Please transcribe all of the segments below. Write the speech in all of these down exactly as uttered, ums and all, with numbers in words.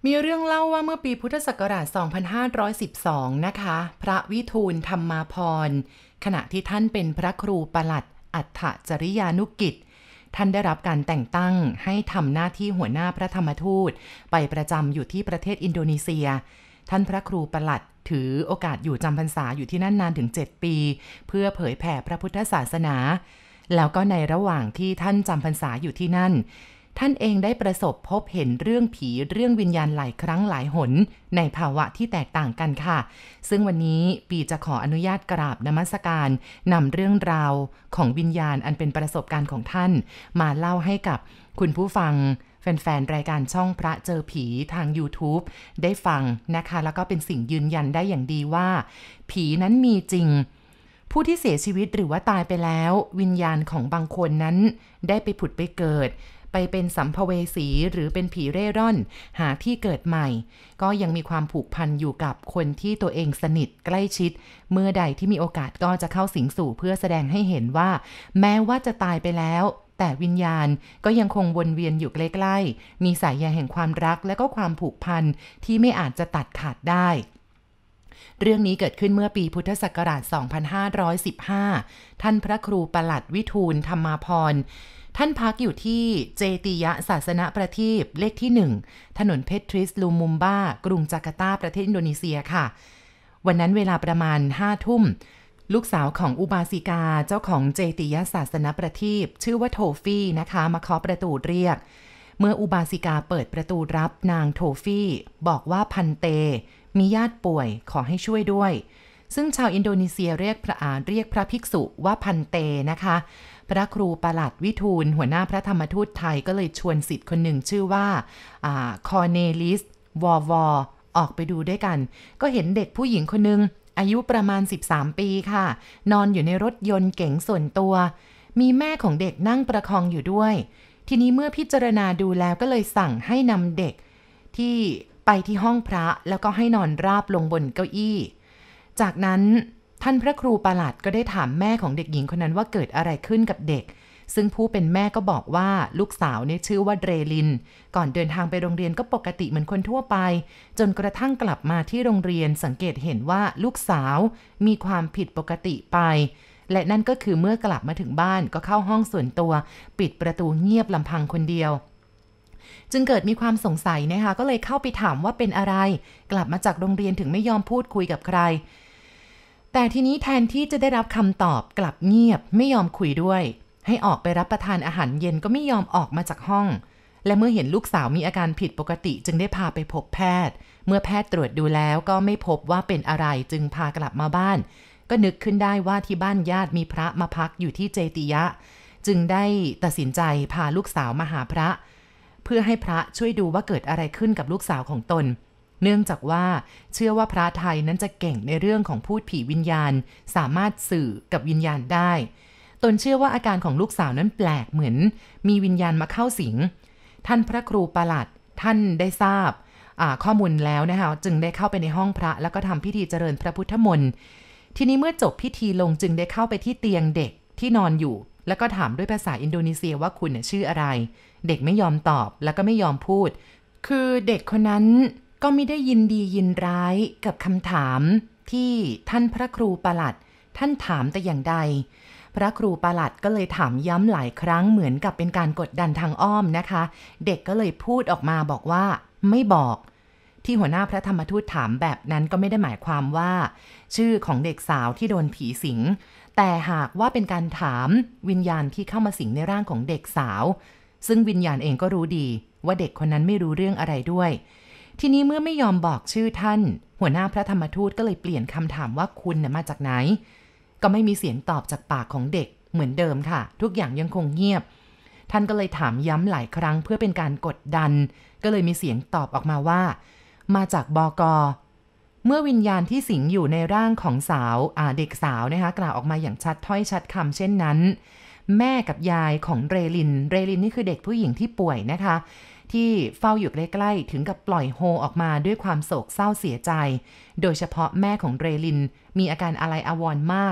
มีเรื่องเล่าว่าเมื่อปีพุทธศักราช สองพันห้าร้อยสิบสอง นะคะ พระวิทูลธรรมาภรณ์ขณะที่ท่านเป็นพระครูปลัดอัฏฐจริยานุกิจท่านได้รับการแต่งตั้งให้ทำหน้าที่หัวหน้าพระธรรมทูตไปประจำอยู่ที่ประเทศอินโดนีเซียท่านพระครูปลัดถือโอกาสอยู่จำพรรษาอยู่ที่นั่นนานถึงเจ็ดปีเพื่อเผยแผ่พระพุทธศาสนาแล้วก็ในระหว่างที่ท่านจำพรรษาอยู่ที่นั่นท่านเองได้ประสบพบเห็นเรื่องผีเรื่องวิญญาณหลายครั้งหลายหนในภาวะที่แตกต่างกันค่ะซึ่งวันนี้ปีจะขออนุญาตกราบนมัสการนำเรื่องราวของวิญญาณอันเป็นประสบการณ์ของท่านมาเล่าให้กับคุณผู้ฟังแฟนๆรายการช่องพระเจอผีทาง YouTube ได้ฟังนะคะแล้วก็เป็นสิ่งยืนยันได้อย่างดีว่าผีนั้นมีจริงผู้ที่เสียชีวิตหรือว่าตายไปแล้ววิญญาณของบางคนนั้นได้ไปผุดไปเกิดไปเป็นสัมภเวสีหรือเป็นผีเร่ร่อนหาที่เกิดใหม่ก็ยังมีความผูกพันอยู่กับคนที่ตัวเองสนิทใกล้ชิดเมื่อใดที่มีโอกาสก็จะเข้าสิงสู่เพื่อแสดงให้เห็นว่าแม้ว่าจะตายไปแล้วแต่วิญญาณก็ยังคงวนเวียนอยู่ใกล้ๆมีสายใยแห่งความรักและก็ความผูกพันที่ไม่อาจจะตัดขาดได้เรื่องนี้เกิดขึ้นเมื่อปีพุทธศักราช สองพันห้าร้อยสิบห้า ท่านพระครูปลัดวิทูลธรรมาภรณ์ท่านพักอยู่ที่เจติยศาสนประทีปเลขที่หนึ่งถนนเพทริสลูมุมบากรุงจาการ์ตาประเทศอินโดนีเซียค่ะวันนั้นเวลาประมาณห้าทุ่มลูกสาวของอุบาสิกาเจ้าของเจติยศาสนประทีปชื่อว่าโทฟี่นะคะมาเคาะประตูเรียกเมื่ออุบาสิกาเปิดประตูรับนางโทฟี่บอกว่าพันเตมีญาติป่วยขอให้ช่วยด้วยซึ่งชาวอินโดนีเซียเรียกพระอาเรียกพระภิกษุว่าพันเตนะคะพระครูปลัดวิทูลหัวหน้าพระธรรมทูตไทยก็เลยชวนศิษย์คนหนึ่งชื่อว่าคอร์เนลิสวอวอออกไปดูด้วยกันก็เห็นเด็กผู้หญิงคนหนึ่งอายุประมาณสิบสามปีค่ะนอนอยู่ในรถยนต์เก๋งส่วนตัวมีแม่ของเด็กนั่งประคองอยู่ด้วยทีนี้เมื่อพิจารณาดูแล้วก็เลยสั่งให้นำเด็กที่ไปที่ห้องพระแล้วก็ให้นอนราบลงบนเก้าอี้จากนั้นท่านพระครูปลัดก็ได้ถามแม่ของเด็กหญิงคนนั้นว่าเกิดอะไรขึ้นกับเด็กซึ่งผู้เป็นแม่ก็บอกว่าลูกสาวเนี่ยชื่อว่าเรลินก่อนเดินทางไปโรงเรียนก็ปกติเหมือนคนทั่วไปจนกระทั่งกลับมาที่โรงเรียนสังเกตเห็นว่าลูกสาวมีความผิดปกติไปและนั่นก็คือเมื่อกลับมาถึงบ้านก็เข้าห้องส่วนตัวปิดประตูเงียบลำพังคนเดียวจึงเกิดมีความสงสัยนะคะก็เลยเข้าไปถามว่าเป็นอะไรกลับมาจากโรงเรียนถึงไม่ยอมพูดคุยกับใครแต่ทีนี้แทนที่จะได้รับคำตอบกลับเงียบไม่ยอมคุยด้วยให้ออกไปรับประทานอาหารเย็นก็ไม่ยอมออกมาจากห้องและเมื่อเห็นลูกสาวมีอาการผิดปกติจึงได้พาไปพบแพทย์เมื่อแพทย์ตรวจดูแล้วก็ไม่พบว่าเป็นอะไรจึงพากลับมาบ้านก็นึกขึ้นได้ว่าที่บ้านญาติมีพระมาพักอยู่ที่เจติยะจึงได้ตัดสินใจพาลูกสาวมาหาพระเพื่อให้พระช่วยดูว่าเกิดอะไรขึ้นกับลูกสาวของตนเนื่องจากว่าเชื่อว่าพระไทยนั้นจะเก่งในเรื่องของพูดผีวิญญาณสามารถสื่อกับวิญญาณได้ตนเชื่อว่าอาการของลูกสาวนั้นแปลกเหมือนมีวิญญาณมาเข้าสิงท่านพระครูปลัดท่านได้ทราบข้อมูลแล้วนะคะจึงได้เข้าไปในห้องพระแล้วก็ทำพิธีเจริญพระพุทธมนต์ทีนี้เมื่อจบพิธีลงจึงได้เข้าไปที่เตียงเด็กที่นอนอยู่แล้วก็ถามด้วยภาษาอินโดนีเซียว่าคุณชื่ออะไรเด็กไม่ยอมตอบแล้วก็ไม่ยอมพูดคือเด็กคนนั้นก็ไม่ได้ยินดียินร้ายกับคำถามที่ท่านพระครูปลัดท่านถามแต่อย่างใดพระครูปลัดก็เลยถามย้ำหลายครั้งเหมือนกับเป็นการกดดันทางอ้อมนะคะเด็กก็เลยพูดออกมาบอกว่าไม่บอกที่หัวหน้าพระธรรมทูตถามแบบนั้นก็ไม่ได้หมายความว่าชื่อของเด็กสาวที่โดนผีสิงแต่หากว่าเป็นการถามวิญญาณที่เข้ามาสิงในร่างของเด็กสาวซึ่งวิญญาณเองก็รู้ดีว่าเด็กคนนั้นไม่รู้เรื่องอะไรด้วยทีนี้เมื่อไม่ยอมบอกชื่อท่านหัวหน้าพระธรรมทูตก็เลยเปลี่ยนคำถามว่าคุณน่ะมาจากไหนก็ไม่มีเสียงตอบจากปากของเด็กเหมือนเดิมค่ะทุกอย่างยังคงเงียบท่านก็เลยถามย้ำหลายครั้งเพื่อเป็นการกดดันก็เลยมีเสียงตอบออกมาว่ามาจากบก.เมื่อวิญญาณที่สิงอยู่ในร่างของสาวเด็กสาวนะคะกล่าวออกมาอย่างชัดถ้อยชัดคำเช่นนั้นแม่กับยายของเรลินเรลินนี่คือเด็กผู้หญิงที่ป่วยนะคะที่เฝ้าอยู่ใกล้ๆถึงกับปล่อยโฮออกมาด้วยความโศกเศร้าเสียใจโดยเฉพาะแม่ของเรลินมีอาการอาลัยอาวรณ์มาก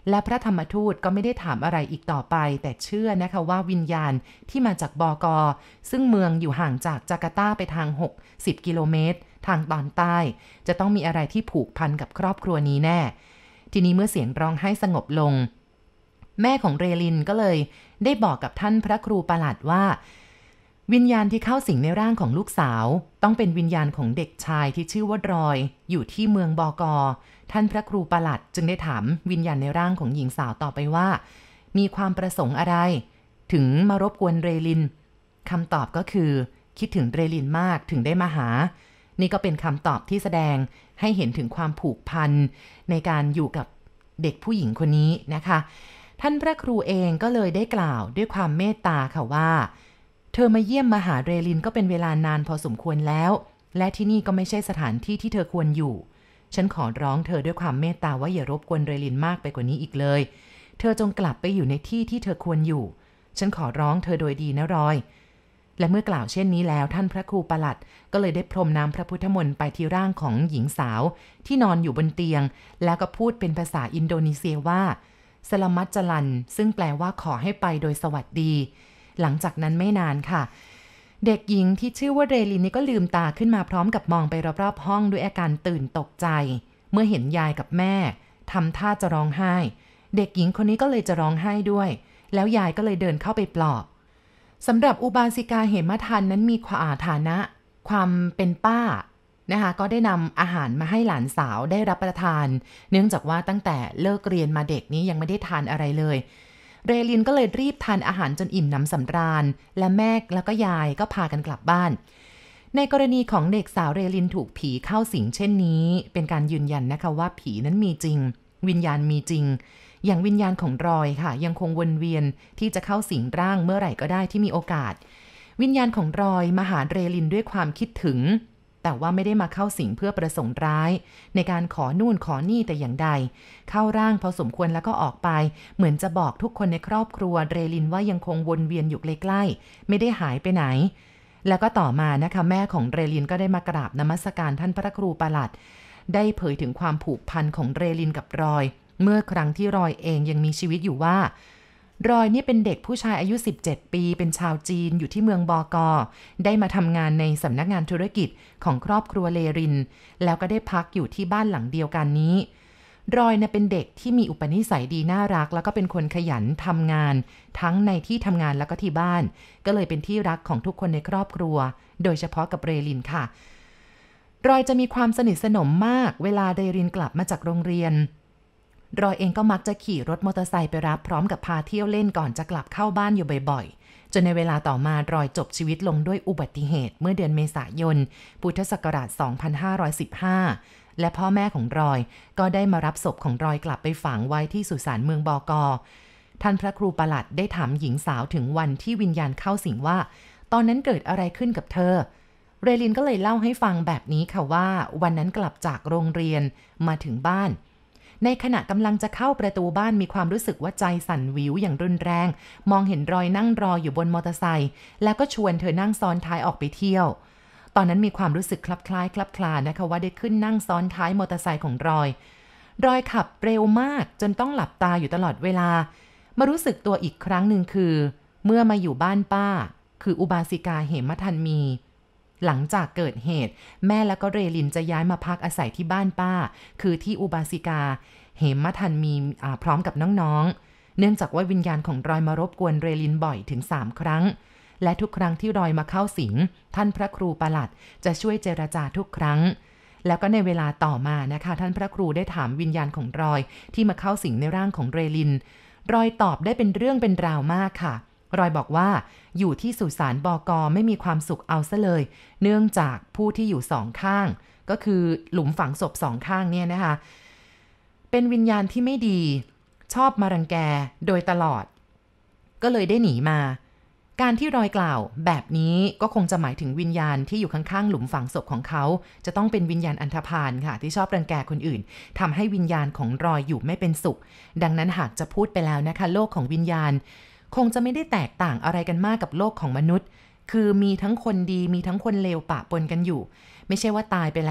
และพระธรรมทูตก็ไม่ได้ถามอะไรอีกต่อไปแต่เชื่อนะคะว่าวิญญาณที่มาจากบก.ซึ่งเมืองอยู่ห่างจากจาการ์ตาไปทางหกสิบกิโลเมตรทางตอนใต้จะต้องมีอะไรที่ผูกพันกับครอบครัวนี้แน่ทีนี้เมื่อเสียงร้องไห้สงบลงแม่ของเรลินก็เลยได้บอกกับท่านพระครูประหลัดว่าวิญญาณที่เข้าสิงในร่างของลูกสาวต้องเป็นวิญญาณของเด็กชายที่ชื่อว่ารอยอยู่ที่เมืองบก.ท่านพระครูประหลัดจึงได้ถามวิญญาณในร่างของหญิงสาวต่อไปว่ามีความประสงค์อะไรถึงมารบกวนเรลินคำตอบก็คือคิดถึงเรลินมากถึงได้มาหานี่ก็เป็นคำตอบที่แสดงให้เห็นถึงความผูกพันในการอยู่กับเด็กผู้หญิงคนนี้นะคะท่านพระครูเองก็เลยได้กล่าวด้วยความเมตตาค่ะว่าเธอมาเยี่ยมมาหาเรลินก็เป็นเวลานานพอสมควรแล้วและที่นี่ก็ไม่ใช่สถานที่ที่เธอควรอยู่ฉันขอร้องเธอด้วยความเมตตาว่าอย่ารบกวนเรลินมากไปกว่านี้อีกเลยเธอจงกลับไปอยู่ในที่ที่เธอควรอยู่ฉันขอร้องเธอโดยดีนะรอยและเมื่อกล่าวเช่นนี้แล้วท่านพระครูประหลัดก็เลยได้พรมน้ำพระพุทธมนต์ไปที่ร่างของหญิงสาวที่นอนอยู่บนเตียงแล้วก็พูดเป็นภาษาอินโดนีเซียว่าสลามัตจลันซึ่งแปลว่าขอให้ไปโดยสวัสดีหลังจากนั้นไม่นานค่ะเด็กหญิงที่ชื่อว่าเรลินนี่ก็ลืมตาขึ้นมาพร้อมกับมองไปรอบๆห้องด้วยอาการตื่นตกใจเมื่อเห็นยายกับแม่ทำท่าจะร้องไห้เด็กหญิงคนนี้ก็เลยจะร้องไห้ด้วยแล้วยายก็เลยเดินเข้าไปปลอบสำหรับอุบาสิกาเหมทันนั้นมีความฐานะความเป็นป้านะคะก็ได้นำอาหารมาให้หลานสาวได้รับประทานเนื่องจากว่าตั้งแต่เลิกเรียนมาเด็กนี้ยังไม่ได้ทานอะไรเลยเรลินก็เลยรีบทานอาหารจนอิ่มหนำสำราญและแม่แล้วก็ยายก็พากันกลับบ้านในกรณีของเด็กสาวเรลินถูกผีเข้าสิงเช่นนี้เป็นการยืนยันนะคะว่าผีนั้นมีจริงวิญญาณมีจริงอย่างวิญญาณของรอยค่ะยังคงวนเวียนที่จะเข้าสิงร่างเมื่อไหร่ก็ได้ที่มีโอกาสวิญญาณของรอยมาหาเรลินด้วยความคิดถึงแต่ว่าไม่ได้มาเข้าสิงเพื่อประสงค์ร้ายในการขอนู่นขอนี่แต่อย่างใดเข้าร่างพอสมควรแล้วก็ออกไปเหมือนจะบอกทุกคนในครอบครัวเรลินว่ายังคงวนเวียนอยู่ใกล้ๆไม่ได้หายไปไหนแล้วก็ต่อมานะคะแม่ของเรลินก็ได้มากราบนมัสการท่านพระครูประหลัดได้เผยถึงความผูกพันของเรลินกับรอยเมื่อครั้งที่รอยเองยังมีชีวิตอยู่ว่ารอยนี่เป็นเด็กผู้ชายอายุสิบเจ็ดปีเป็นชาวจีนอยู่ที่เมืองบก.ได้มาทำงานในสำนักงานธุรกิจของครอบครัวเลรินแล้วก็ได้พักอยู่ที่บ้านหลังเดียวกันนี้รอยเนี่ยเป็นเด็กที่มีอุปนิสัยดีน่ารักแล้วก็เป็นคนขยันทำงานทั้งในที่ทำงานแล้วก็ที่บ้านก็เลยเป็นที่รักของทุกคนในครอบครัวโดยเฉพาะกับเรลินค่ะรอยจะมีความสนิทสนมมากเวลาเรลินกลับมาจากโรงเรียนรอยเองก็มักจะขี่รถมอเตอร์ไซค์ไปรับพร้อมกับพาเที่ยวเล่นก่อนจะกลับเข้าบ้านอยู่บ่อยๆจนในเวลาต่อมารอยจบชีวิตลงด้วยอุบัติเหตุเมื่อเดือนเมษายนพุทธศักราชสองพันห้าร้อยสิบห้าและพ่อแม่ของรอยก็ได้มารับศพของรอยกลับไปฝังไว้ที่สุสานเมืองบก.ท่านพระครูประหลัดได้ถามหญิงสาวถึงวันที่วิญญาณเข้าสิงว่าตอนนั้นเกิดอะไรขึ้นกับเธอเรลินก็เลยเล่าให้ฟังแบบนี้ค่ะว่าวันนั้นกลับจากโรงเรียนมาถึงบ้านในขณะกำลังจะเข้าประตูบ้านมีความรู้สึกว่าใจสั่นวิวอย่างรุนแรงมองเห็นรอยนั่งรออยู่บนมอเตอร์ไซค์แล้วก็ชวนเธอนั่งซ้อนท้ายออกไปเที่ยวตอนนั้นมีความรู้สึกคลับคล้ายคลับคลานะคะว่าได้ขึ้นนั่งซ้อนท้ายมอเตอร์ไซค์ของรอยรอยขับเร็วมากจนต้องหลับตาอยู่ตลอดเวลามารู้สึกตัวอีกครั้งหนึ่งคือเมื่อมาอยู่บ้านป้าคืออุบาสิกาเหมทันมีหลังจากเกิดเหตุแม่และก็เรลินจะย้ายมาพักอาศัยที่บ้านป้าคือที่อุบาสิกาเหมทันมีพร้อมกับน้องๆเนื่องจากว่าวิญญาณของรอยมารบกวนเรลินบ่อยถึงสามครั้งและทุกครั้งที่รอยมาเข้าสิงท่านพระครูประหลัดจะช่วยเจรจาทุกครั้งแล้วก็ในเวลาต่อมานะคะท่านพระครูได้ถามวิญญาณของรอยที่มาเข้าสิงในร่างของเรลินรอยตอบได้เป็นเรื่องเป็นราวมากค่ะรอยบอกว่าอยู่ที่สุสานบก.ไม่มีความสุขเอาซะเลยเนื่องจากผู้ที่อยู่สองข้างก็คือหลุมฝังศพสองข้างเนี่ยนะคะเป็นวิญญาณที่ไม่ดีชอบมารังแกโดยตลอดก็เลยได้หนีมาการที่รอยกล่าวแบบนี้ก็คงจะหมายถึงวิญญาณที่อยู่ข้างๆหลุมฝังศพของเขาจะต้องเป็นวิญญาณอันธพาลค่ะที่ชอบรังแกคนอื่นทำให้วิญญาณของรอยอยู่ไม่เป็นสุขดังนั้นหากจะพูดไปแล้วนะคะโลกของวิญญาณคงจะไม่ได้แตกต่างอะไรกันมากกับโลกของมนุษย์คือมีทั้งคนดีมีทั้งคนเลวปะปนกันอยู่ไม่ใช่ว่าตายไปแล้ว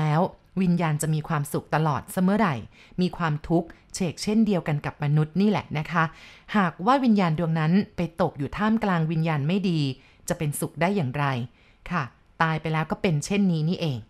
วิญญาณจะมีความสุขตลอดเสมอไหร่มีความทุกข์เฉกเช่นเดียวกันกับมนุษย์นี่แหละนะคะหากว่าวิญญาณดวงนั้นไปตกอยู่ท่ามกลางวิญญาณไม่ดีจะเป็นสุขได้อย่างไรค่ะตายไปแล้วก็เป็นเช่นนี้นี่เอง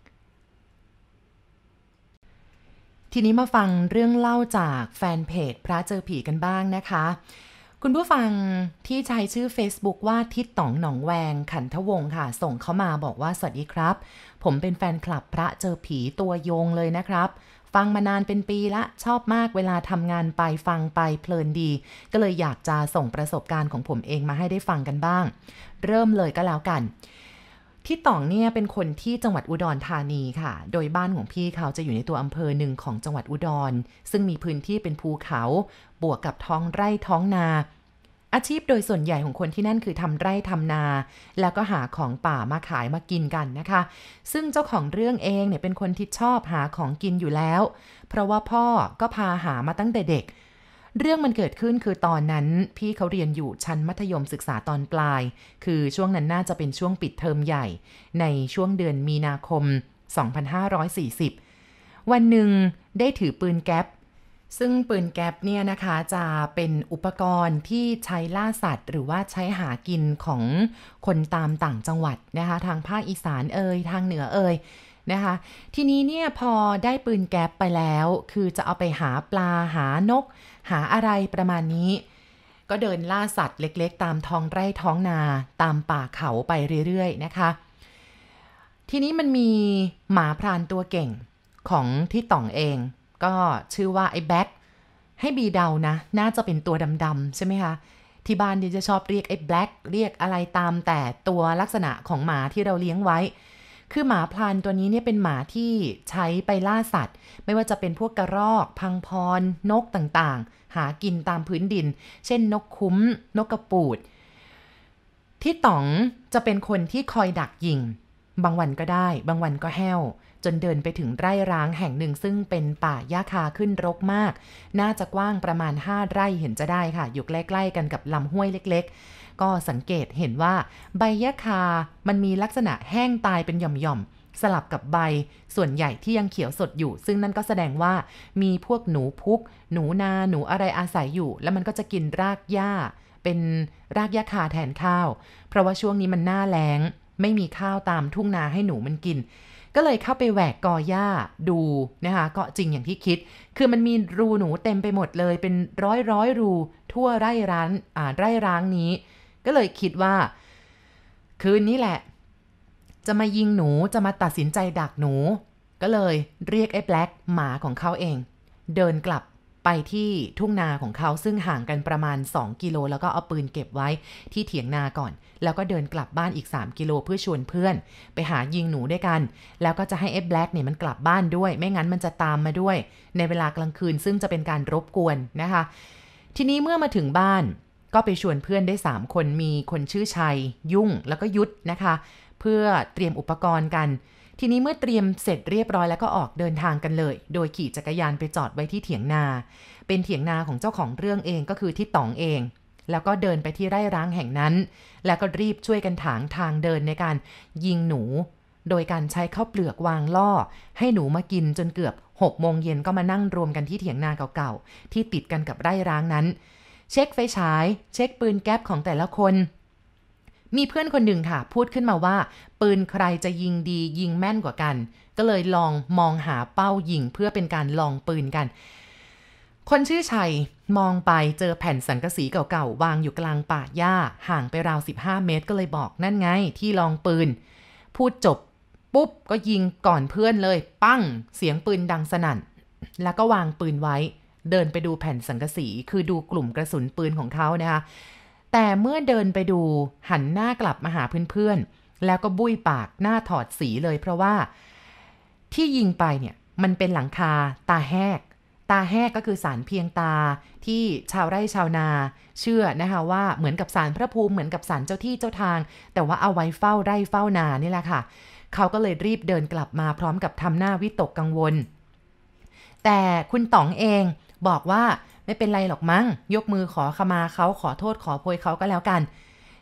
ทีนี้มาฟังเรื่องเล่าจากแฟนเพจพระเจอผีกันบ้างนะคะคุณผู้ฟังที่ใช้ชื่อ Facebook ว่าทิดต๋องหนองแวงขันทวงค่ะส่งเข้ามาบอกว่าสวัสดีครับผมเป็นแฟนคลับพระเจอผีตัวยงเลยนะครับฟังมานานเป็นปีละชอบมากเวลาทำงานไปฟังไปเพลินดีก็เลยอยากจะส่งประสบการณ์ของผมเองมาให้ได้ฟังกันบ้างเริ่มเลยก็แล้วกันที่ต่องเนี่ยเป็นคนที่จังหวัดอุดรธานีค่ะโดยบ้านของพี่เขาจะอยู่ในตัวอำเภอหนึ่งของจังหวัดอุดรซึ่งมีพื้นที่เป็นภูเขาบวกกับท้องไร่ท้องนาอาชีพโดยส่วนใหญ่ของคนที่นั่นคือทำไร่ทำนาแล้วก็หาของป่ามาขายมากินกันนะคะซึ่งเจ้าของเรื่องเองเนี่ยเป็นคนที่ชอบหาของกินอยู่แล้วเพราะว่าพ่อก็พาหามาตั้งแต่เด็กเรื่องมันเกิดขึ้นคือตอนนั้นพี่เขาเรียนอยู่ชั้นมัธยมศึกษาตอนปลายคือช่วงนั้นน่าจะเป็นช่วงปิดเทอมใหญ่ในช่วงเดือนมีนาคมสองพันห้าร้อยสี่สิบวันหนึ่งได้ถือปืนแก๊ปซึ่งปืนแก๊ปเนี่ยนะคะจะเป็นอุปกรณ์ที่ใช้ล่าสัตว์หรือว่าใช้หากินของคนตามต่างจังหวัดนะคะทางภาคอีสานเอ่ยทางเหนือเอ่ยนะคะทีนี้เนี่ยพอได้ปืนแก๊ปไปแล้วคือจะเอาไปหาปลาหานกหาอะไรประมาณนี้ก็เดินล่าสัตว์เล็กๆตามท้องไร่ท้องนาตามป่าเขาไปเรื่อยๆนะคะทีนี้มันมีหมาพรานตัวเก่งของที่ต่องเองก็ชื่อว่าไอ้แบ็คให้บีเดานะน่าจะเป็นตัวดำๆใช่ไหมคะที่บ้านที่จะชอบเรียกไอ้แบล็คเรียกอะไรตามแต่ตัวลักษณะของหมาที่เราเลี้ยงไว้คือหมาพรานตัวนี้เนี่ยเป็นหมาที่ใช้ไปล่าสัตว์ไม่ว่าจะเป็นพวกกระรอกพังพรนกต่างๆหากินตามพื้นดินเช่นนกคุ้มนกกระปูดที่ต๋องจะเป็นคนที่คอยดักยิงบางวันก็ได้บางวันก็แห้วจนเดินไปถึงไร่ร้างแห่งหนึ่งซึ่งเป็นป่าหญ้าคาขึ้นรกมากน่าจะกว้างประมาณห้าไร่เห็นจะได้ค่ะอยู่ใกล้ๆกันกับลำห้วยเล็กๆก็สังเกตเห็นว่าใบหญ้าคามันมีลักษณะแห้งตายเป็นหย่อมๆสลับกับใบส่วนใหญ่ที่ยังเขียวสดอยู่ซึ่งนั่นก็แสดงว่ามีพวกหนูพุกหนูนาหนูอะไรอาศัยอยู่แล้วมันก็จะกินรากหญ้าเป็นรากหญ้าคาแทนข้าวเพราะว่าช่วงนี้มันหน้าแล้งไม่มีข้าวตามทุ่งนาให้หนูมันกินก็เลยเข้าไปแหวกกอหญ้าดูนะคะก็จริงอย่างที่คิดคือมันมีรูหนูเต็มไปหมดเลยเป็นร้อยร้อยรูทั่วไร่ร้านอ่าไร่ร้างนี้ก็เลยคิดว่าคืนนี้แหละจะมายิงหนูจะมาตัดสินใจดักหนูก็เลยเรียกไอ้แบล็คหมาของเขาเองเดินกลับไปที่ทุ่งนาของเขาซึ่งห่างกันประมาณสองกิโลแล้วก็เอาปืนเก็บไว้ที่เถียงนาก่อนแล้วก็เดินกลับบ้านอีกสามกิโลเพื่อชวนเพื่อนไปหายิงหนูด้วยกันแล้วก็จะให้ไอ้แบล็คเนี่ยมันกลับบ้านด้วยไม่งั้นมันจะตามมาด้วยในเวลากลางคืนซึ่งจะเป็นการรบกวนนะคะทีนี้เมื่อมาถึงบ้านก็ไปชวนเพื่อนได้สามคนมีคนชื่อชัยยุ่งแล้วก็ยุทธนะคะเพื่อเตรียมอุปกรณ์กันทีนี้เมื่อเตรียมเสร็จเรียบร้อยแล้วก็ออกเดินทางกันเลยโดยขี่จักรยานไปจอดไว้ที่เถียงนาเป็นเถียงนาของเจ้าของเรื่องเองก็คือที่ต๋องเองแล้วก็เดินไปที่ไร่ร้างแห่งนั้นแล้วก็รีบช่วยกันถางทางเดินในการยิงหนูโดยการใช้ข้าวเปลือกวางล่อให้หนูมากินจนเกือบหกโมงเย็นก็มานั่งรวมกันที่เถียงนาเก่าๆที่ติดกันกับไร่ร้างนั้นเช็คไฟฉายเช็คปืนแก๊ปของแต่ละคนมีเพื่อนคนหนึ่งค่ะพูดขึ้นมาว่าปืนใครจะยิงดียิงแม่นกว่ากันก็เลยลองมองหาเป้ายิงเพื่อเป็นการลองปืนกันคนชื่อชัยมองไปเจอแผ่นสังกะสีเก่าๆวางอยู่กลางป่าหญ้าห่างไปราวสิบห้าเมตรก็เลยบอกนั่นไงที่ลองปืนพูดจบปุ๊บก็ยิงก่อนเพื่อนเลยปั้งเสียงปืนดังสนั่นแล้วก็วางปืนไว้เดินไปดูแผ่นสังกะสีคือดูกลุ่มกระสุนปืนของเขานะคะแต่เมื่อเดินไปดูหันหน้ากลับมาหาเพื่อนๆแล้วก็บุ้ยปากหน้าถอดสีเลยเพราะว่าที่ยิงไปเนี่ยมันเป็นหลังคาตาแหกตาแหกก็คือศาลเพียงตาที่ชาวไร่ชาวนาเชื่อนะคะว่าเหมือนกับศาลพระภูมิเหมือนกับศาลเจ้าที่เจ้าทางแต่ว่าเอาไว้เฝ้าไร่เฝ้านานี่แหละค่ะเขาก็เลยรีบเดินกลับมาพร้อมกับทำหน้าวิตกกังวลแต่คุณต๋องเองบอกว่าไม่เป็นไรหรอกมั้งยกมือขอขมาเขาขอโทษขอโพยเขาก็แล้วกัน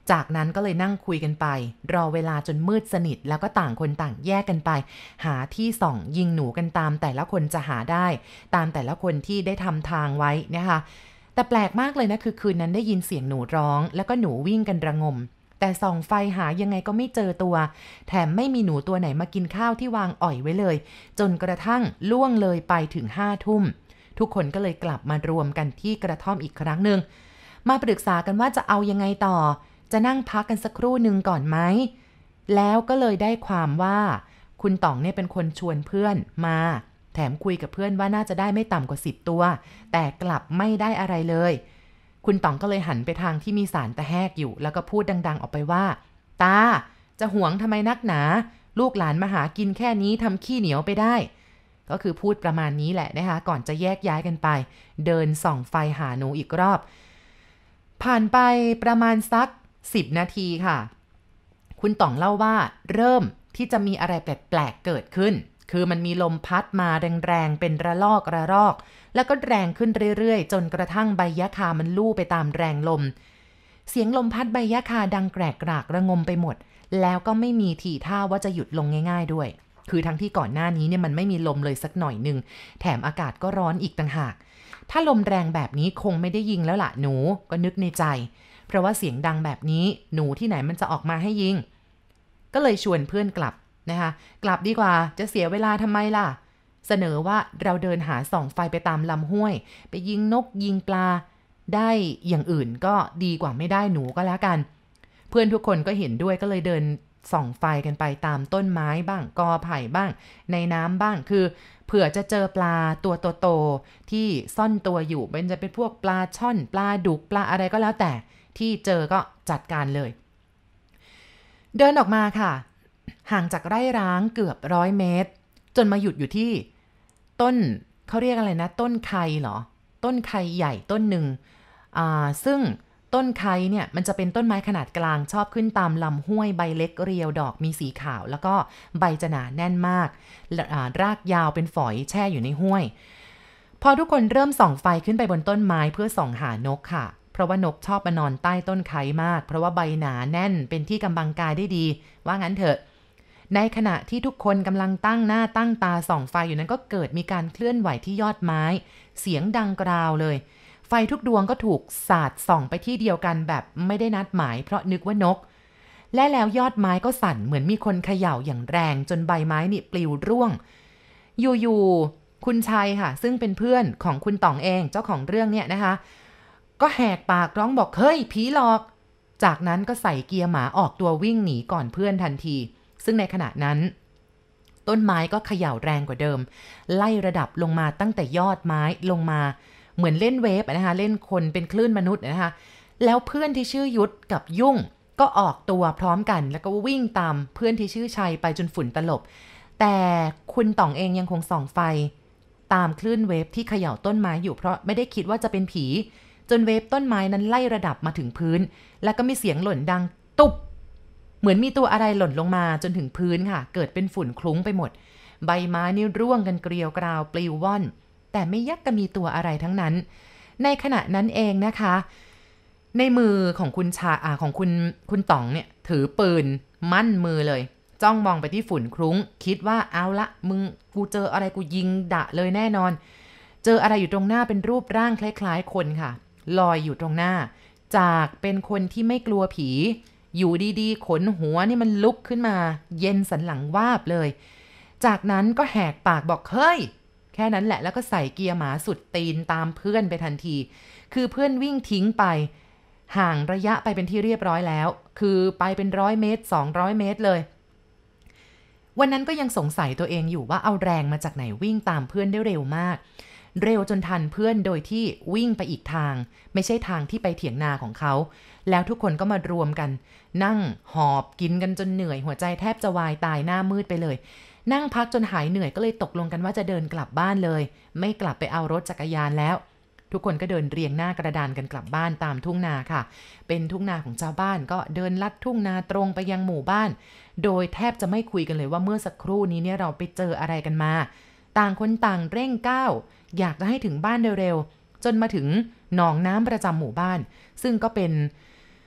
จากนั้นก็เลยนั่งคุยกันไปรอเวลาจนมืดสนิทแล้วก็ต่างคนต่างแยกกันไปหาที่ส่องยิงหนูกันตามแต่ละคนจะหาได้ตามแต่ละคนที่ได้ทำทางไว้นะคะแต่แปลกมากเลยนะคือคืนนั้นได้ยินเสียงหนูร้องแล้วก็หนูวิ่งกันระงมแต่ส่องไฟหายังไงก็ไม่เจอตัวแถมไม่มีหนูตัวไหนมากินข้าวที่วางอ่อยไว้เลยจนกระทั่งล่วงเลยไปถึงห้าทุ่มทุกคนก็เลยกลับมารวมกันที่กระท่อมอีกครั้งหนึ่งมาปรึกษากันว่าจะเอายังไงต่อจะนั่งพักกันสักครู่หนึ่งก่อนไหมแล้วก็เลยได้ความว่าคุณต๋องเนี่ยเป็นคนชวนเพื่อนมาแถมคุยกับเพื่อนว่าน่าจะได้ไม่ต่ำกว่าสิบตัวแต่กลับไม่ได้อะไรเลยคุณต๋องก็เลยหันไปทางที่มีสารตะแหกอยู่แล้วก็พูดดังๆออกไปว่าตาจะหวงทำไมนักหนาลูกหลานมาหากินแค่นี้ทำขี้เหนียวไปได้ก็คือพูดประมาณนี้แหละนะคะก่อนจะแยกย้ายกันไปเดินส่องไฟหาหนูอีกรอบผ่านไปประมาณสักสิบนาทีค่ะคุณต๋องเล่าว่าเริ่มที่จะมีอะไรแปลกๆเกิดขึ้นคือมันมีลมพัดมาแรงๆเป็นระลอกระลอกแล้วก็แรงขึ้นเรื่อยๆจนกระทั่งใบยะคามันลู่ไปตามแรงลมเสียงลมพัดใบยะคาดังแกรกกรากระงมไปหมดแล้วก็ไม่มีทีท่าว่าจะหยุดลงง่ายๆด้วยคือทั้งที่ก่อนหน้านี้เนี่ยมันไม่มีลมเลยสักหน่อยนึงแถมอากาศก็ร้อนอีกต่างหากถ้าลมแรงแบบนี้คงไม่ได้ยิงแล้วล่ะหนูก็นึกในใจเพราะว่าเสียงดังแบบนี้หนูที่ไหนมันจะออกมาให้ยิงก็เลยชวนเพื่อนกลับนะคะกลับดีกว่าจะเสียเวลาทำไมล่ะเสนอว่าเราเดินหาส่องไฟไปตามลำห้วยไปยิงนกยิงปลาได้อย่างอื่นก็ดีกว่าไม่ได้หนูก็แล้วกันเพื่อนทุกคนก็เห็นด้วยก็เลยเดินส่องไฟกันไปตามต้นไม้บ้างกอไผ่บ้างในน้ำบ้างคือเผื่อจะเจอปลาตัวโตๆที่ซ่อนตัวอยู่เป็นจะเป็นพวกปลาช่อนปลาดุกปลาอะไรก็แล้วแต่ที่เจอก็จัดการเลยเดินออกมาค่ะห่างจากไร่ร้างเกือบร้อยเมตรจนมาหยุดอยู่ที่ต้นเขาเรียกอะไรนะต้นไคเหรอต้นไคใหญ่ต้นหนึ่งอ่าซึ่งต้นไคเนี่ยมันจะเป็นต้นไม้ขนาดกลางชอบขึ้นตามลำห้วยใบเล็กเรียวดอกมีสีขาวแล้วก็ใบจะหนาแน่นมากรากยาวเป็นฝอยแช่อยู่ในห้วยพอทุกคนเริ่มส่องไฟขึ้นไปบนต้นไม้เพื่อส่องหานกค่ะเพราะว่านกชอบมานอนใต้ต้นไคมากเพราะว่าใบหนาแน่นเป็นที่กำบังกายได้ดีว่างั้นเถอะในขณะที่ทุกคนกำลังตั้งหน้าตั้งตาส่องไฟอยู่นั้นก็เกิดมีการเคลื่อนไหวที่ยอดไม้เสียงดังกราวเลยไฟทุกดวงก็ถูกสาดส่องไปที่เดียวกันแบบไม่ได้นัดหมายเพราะนึกว่านกและแล้วยอดไม้ก็สั่นเหมือนมีคนเขย่าอย่างแรงจนใบไม้นี่ปลิวร่วงอยู่ๆคุณชัยค่ะซึ่งเป็นเพื่อนของคุณต๋องเองเจ้าของเรื่องเนี่ยนะคะก็แหกปากร้องบอกเฮ้ยผีหลอกจากนั้นก็ใส่เกียร์หมาออกตัววิ่งหนีก่อนเพื่อนทันทีซึ่งในขณะนั้นต้นไม้ก็เขย่าแรงกว่าเดิมไล่ระดับลงมาตั้งแต่ยอดไม้ลงมาเหมือนเล่นเวฟนะคะเล่นคนเป็นคลื่นมนุษย์นะคะแล้วเพื่อนที่ชื่อยุทธกับยุ่งก็ออกตัวพร้อมกันแล้วก็วิ่งตามเพื่อนที่ชื่อชัยไปจนฝุ่นตลบแต่คุณต่องเองยังคงส่องไฟตามคลื่นเวฟที่เขย่าต้นไม้อยู่เพราะไม่ได้คิดว่าจะเป็นผีจนเวฟต้นไม้นั้นไล่ระดับมาถึงพื้นแล้วก็มีเสียงหล่นดังตุบเหมือนมีตัวอะไรหล่นลงมาจนถึงพื้นค่ะเกิดเป็นฝุ่นคลุ้งไปหมดใบไม้นี่ร่วงกันเกลียวกราวปลิวว่อนแต่ไม่ยักจะมีตัวอะไรทั้งนั้นในขณะนั้นเองนะคะในมือของคุณชาอาของคุณคุณต๋องเนี่ยถือปืนมั่นมือเลยจ้องมองไปที่ฝุ่นคลุ้งคิดว่าเอาละมึงกูเจออะไรกูยิงดะเลยแน่นอนเจออะไรอยู่ตรงหน้าเป็นรูปร่างคล้ายๆคนค่ะลอยอยู่ตรงหน้าจากเป็นคนที่ไม่กลัวผีอยู่ดีๆขนหัวนี่มันลุกขึ้นมาเย็นสันหลังวาบเลยจากนั้นก็แหกปากบอกเฮ้ยแค่นั้นแหละแล้วก็ใส่เกียร์หมาสุดตีนตามเพื่อนไปทันทีคือเพื่อนวิ่งทิ้งไปห่างระยะไปเป็นที่เรียบร้อยแล้วคือไปเป็นร้อยเมตรสองร้อยเมตรเลยวันนั้นก็ยังสงสัยตัวเองอยู่ว่าเอาแรงมาจากไหนวิ่งตามเพื่อนได้เร็วมากเร็วจนทันเพื่อนโดยที่วิ่งไปอีกทางไม่ใช่ทางที่ไปเถียงนาของเขาแล้วทุกคนก็มารวมกันนั่งหอบกินกันจนเหนื่อยหัวใจแทบจะวายตายหน้ามืดไปเลยนั่งพักจนหายเหนื่อยก็เลยตกลงกันว่าจะเดินกลับบ้านเลยไม่กลับไปเอารถจักรยานแล้วทุกคนก็เดินเรียงหน้ากระดานกันกลับบ้านตามทุ่งนาค่ะเป็นทุ่งนาของชาวบ้านก็เดินลัดทุ่งนาตรงไปยังหมู่บ้านโดยแทบจะไม่คุยกันเลยว่าเมื่อสักครู่นี้เนี่ยเราไปเจออะไรกันมาต่างคนต่างเร่งก้าวอยากจะให้ถึงบ้านเร็วๆจนมาถึงหนองน้ำประจำหมู่บ้านซึ่งก็เป็น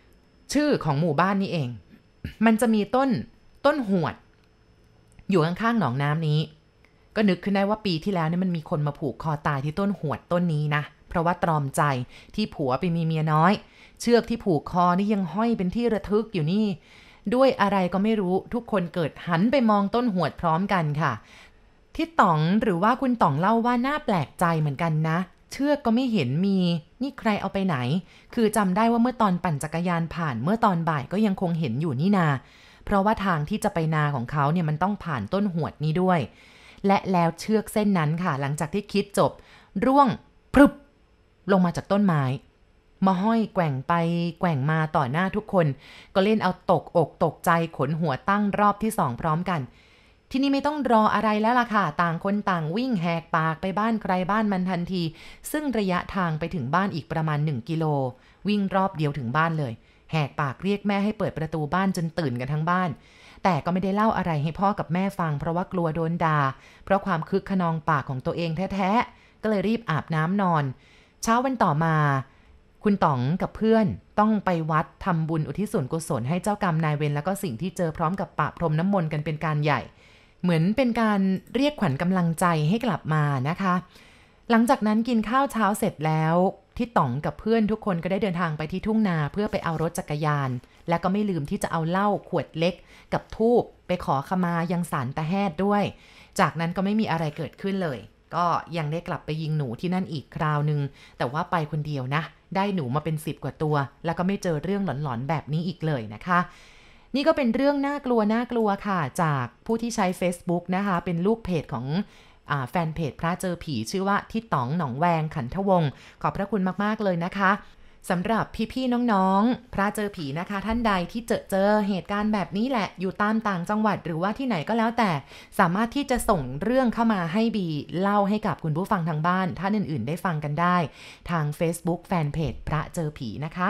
ชื่อของหมู่บ้านนี้เอง มันจะมีต้นต้นหวดอยู่ข้างๆหนองน้ำนี้ก็นึกขึ้นได้ว่าปีที่แล้วเนี่ยมันมีคนมาผูกคอตายที่ต้นหวดต้นนี้นะเพราะว่าตรอมใจที่ผัวไปมีเมียน้อยเชือกที่ผูกคอนี่ยังห้อยเป็นที่ระทึกอยู่นี่ด้วยอะไรก็ไม่รู้ทุกคนเกิดหันไปมองต้นหวดพร้อมกันค่ะที่ต๋องหรือว่าคุณต๋องเล่าว่าน่าแปลกใจเหมือนกันนะเชือกก็ไม่เห็นมีนี่ใครเอาไปไหนคือจำได้ว่าเมื่อตอนปั่นจักรยานผ่านเมื่อตอนบ่ายก็ยังคงเห็นอยู่นี่นาเพราะว่าทางที่จะไปนาของเขาเนี่ยมันต้องผ่านต้นหวดนี้ด้วยและแล้วเชือกเส้นนั้นค่ะหลังจากที่คิดจบร่วงพรึบลงมาจากต้นไม้มาห้อยแกว่งไปแกว่งมาต่อหน้าทุกคนก็เล่นเอาตกอกตกใจขนหัวตั้งรอบที่สองพร้อมกันที่นี่ไม่ต้องรออะไรแล้วล่ะค่ะต่างคนต่างวิ่งแหกปากไปบ้านใครบ้านมันทันทีซึ่งระยะทางไปถึงบ้านอีกประมาณหนึ่งกิโลวิ่งรอบเดียวถึงบ้านเลยแหกปากเรียกแม่ให้เปิดประตูบ้านจนตื่นกันทั้งบ้านแต่ก็ไม่ได้เล่าอะไรให้พ่อกับแม่ฟังเพราะว่ากลัวโดนด่าเพราะความคึกขนองปากของตัวเองแท้ๆก็เลยรีบอาบน้ำนอนเช้าวันต่อมาคุณต๋องกับเพื่อนต้องไปวัดทำบุญอุทิศส่วนกุศลให้เจ้ากรรมนายเวรแล้วก็สิ่งที่เจอพร้อมกับปะพรมน้ำมนต์กันเป็นการใหญ่เหมือนเป็นการเรียกขวัญกำลังใจให้กลับมานะคะหลังจากนั้นกินข้าวเช้าเสร็จแล้วที่ต๋องกับเพื่อนทุกคนก็ได้เดินทางไปที่ทุ่งนาเพื่อไปเอารถจักรยานและก็ไม่ลืมที่จะเอาเหล้าขวดเล็กกับธูปไปขอขมายังศาลตาแฮดด้วยจากนั้นก็ไม่มีอะไรเกิดขึ้นเลยก็ยังได้กลับไปยิงหนูที่นั่นอีกคราวนึงแต่ว่าไปคนเดียวนะได้หนูมาเป็นสิบกว่าตัวแล้วก็ไม่เจอเรื่องหลอนๆแบบนี้อีกเลยนะคะนี่ก็เป็นเรื่องน่ากลัวน่ากลัวค่ะจากผู้ที่ใช้ Facebook นะคะเป็นลูกเพจของอ่าแฟนเพจพระเจอผีชื่อว่าที่ต๋องหนองแวงขันทวงศ์ขอบพระคุณมากๆเลยนะคะสำหรับพี่ๆน้องๆพระเจอผีนะคะท่านใดที่เจอเจอเหตุการณ์แบบนี้แหละอยู่ตามต่างจังหวัดหรือว่าที่ไหนก็แล้วแต่สามารถที่จะส่งเรื่องเข้ามาให้บีเล่าให้กับคุณผู้ฟังทางบ้านท่านอื่นๆได้ฟังกันได้ทาง Facebook แฟนเพจพระเจอผีนะคะ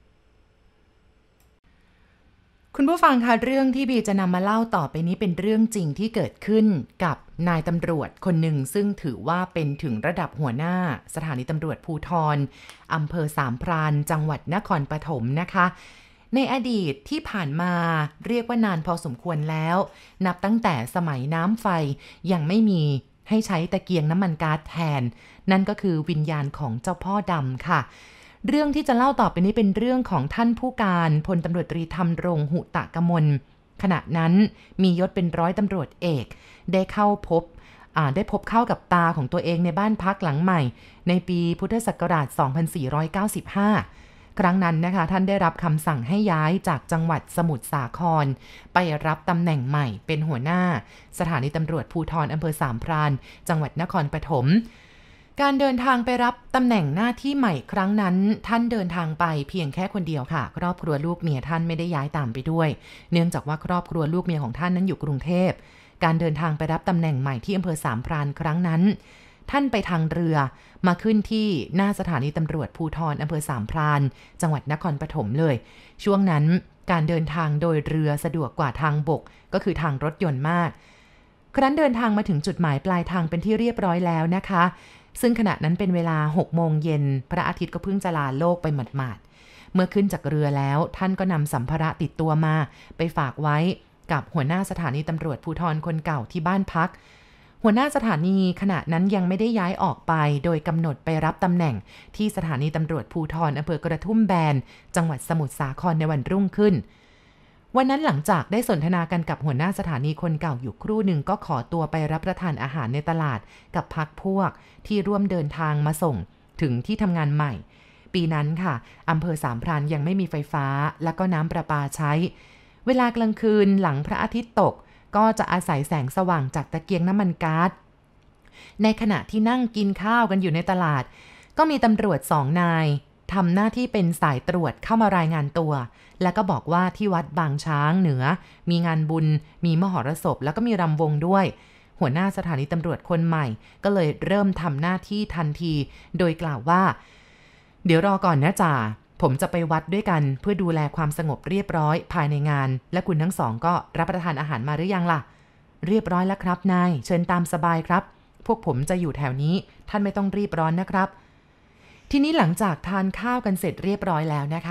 คุณผู้ฟังคะเรื่องที่บีจะนำมาเล่าต่อไปนี้เป็นเรื่องจริงที่เกิดขึ้นกับนายตำรวจคนหนึ่งซึ่งถือว่าเป็นถึงระดับหัวหน้าสถานีตำรวจภูธรอำเภอสามพรานจังหวัดนครปฐมนะคะในอดีตที่ผ่านมาเรียกว่านานพอสมควรแล้วนับตั้งแต่สมัยน้ำไฟยังไม่มีให้ใช้ตะเกียงน้ำมันก๊าซแทนนั่นก็คือวิญญาณของเจ้าพ่อดำค่ะเรื่องที่จะเล่าต่อไปนี้เป็นเรื่องของท่านผู้การพลตำรวจตรีธรรมรงค์หุตกมลขณะนั้นมียศเป็นร้อยตำรวจเอกได้เข้าพบได้พบเข้ากับตาของตัวเองในบ้านพักหลังใหม่ในปีพุทธศักราชสองพันสี่ร้อยเก้าสิบห้าครั้งนั้นนะคะท่านได้รับคำสั่งให้ย้ายจากจังหวัดสมุทรสาครไปรับตำแหน่งใหม่เป็นหัวหน้าสถานีตำรวจภูธรอำเภอสามพรานจังหวัดนครปฐมการเดินทางไปรับตำแหน่งหน้าที่ใหม่ครั้งนั้นท่านเดินทางไปเพียงแค่คนเดียวค่ะครอบครัวลูกเมียท่านไม่ได้ย้ายตามไปด้วยเนื่องจากว่าครอบครัวลูกเมียของท่านนั้นอยู่กรุงเทพการเดินทางไปรับตำแหน่งใหม่ที่อำเภอสามพรานครั้งนั้นท่านไปทางเรือมาขึ้นที่หน้าสถานีตำรวจภูธรอำเภอสามพรานจังหวัดนครปฐมเลยช่วงนั้นการเดินทางโดยเรือสะดวกกว่าทางบกก็คือทางรถยนต์มากครั้นเดินทางมาถึงจุดหมายปลายทางเป็นที่เรียบร้อยแล้วนะคะซึ่งขณะนั้นเป็นเวลาหกโมงเย็นพระอาทิตย์ก็เพิ่งจะลาโลกไปหมาดๆเมื่อขึ้นจากเรือแล้วท่านก็นำสัมภาระติดตัวมาไปฝากไว้กับหัวหน้าสถานีตำรวจภูธรคนเก่าที่บ้านพักหัวหน้าสถานีขณะนั้นยังไม่ได้ย้ายออกไปโดยกำหนดไปรับตำแหน่งที่สถานีตำรวจภูธรอำเภอกระทุ่มแบนจังหวัดสมุทรสาครในวันรุ่งขึ้นวันนั้นหลังจากได้สนทนากันกับหัวหน้าสถานีคนเก่าอยู่ครู่หนึ่งก็ขอตัวไปรับประทานอาหารในตลาดกับพรรคพวกที่ร่วมเดินทางมาส่งถึงที่ทำงานใหม่ปีนั้นค่ะอำเภอสามพรานยังไม่มีไฟฟ้าและก็น้ำประปาใช้เวลากลางคืนหลังพระอาทิตย์ตกก็จะอาศัยแสงสว่างจากตะเกียงน้ำมันก๊าซในขณะที่นั่งกินข้าวกันอยู่ในตลาดก็มีตำรวจสองนายทำหน้าที่เป็นสายตรวจเข้ามารายงานตัวแล้วก็บอกว่าที่วัดบางช้างเหนือมีงานบุญมีมหรสพแล้วก็มีรำวงด้วยหัวหน้าสถานีตำรวจคนใหม่ก็เลยเริ่มทำหน้าที่ทันทีโดยกล่าวว่าเดี๋ยวรอก่อนนะจ่าผมจะไปวัดด้วยกันเพื่อดูแลความสงบเรียบร้อยภายในงานและคุณทั้งสองก็รับประทานอาหารมาหรือยังล่ะเรียบร้อยแล้วครับนายเชิญตามสบายครับพวกผมจะอยู่แถวนี้ท่านไม่ต้องรีบร้อนนะครับทีนี้หลังจากทานข้าวกันเสร็จเรียบร้อยแล้วนะคะภ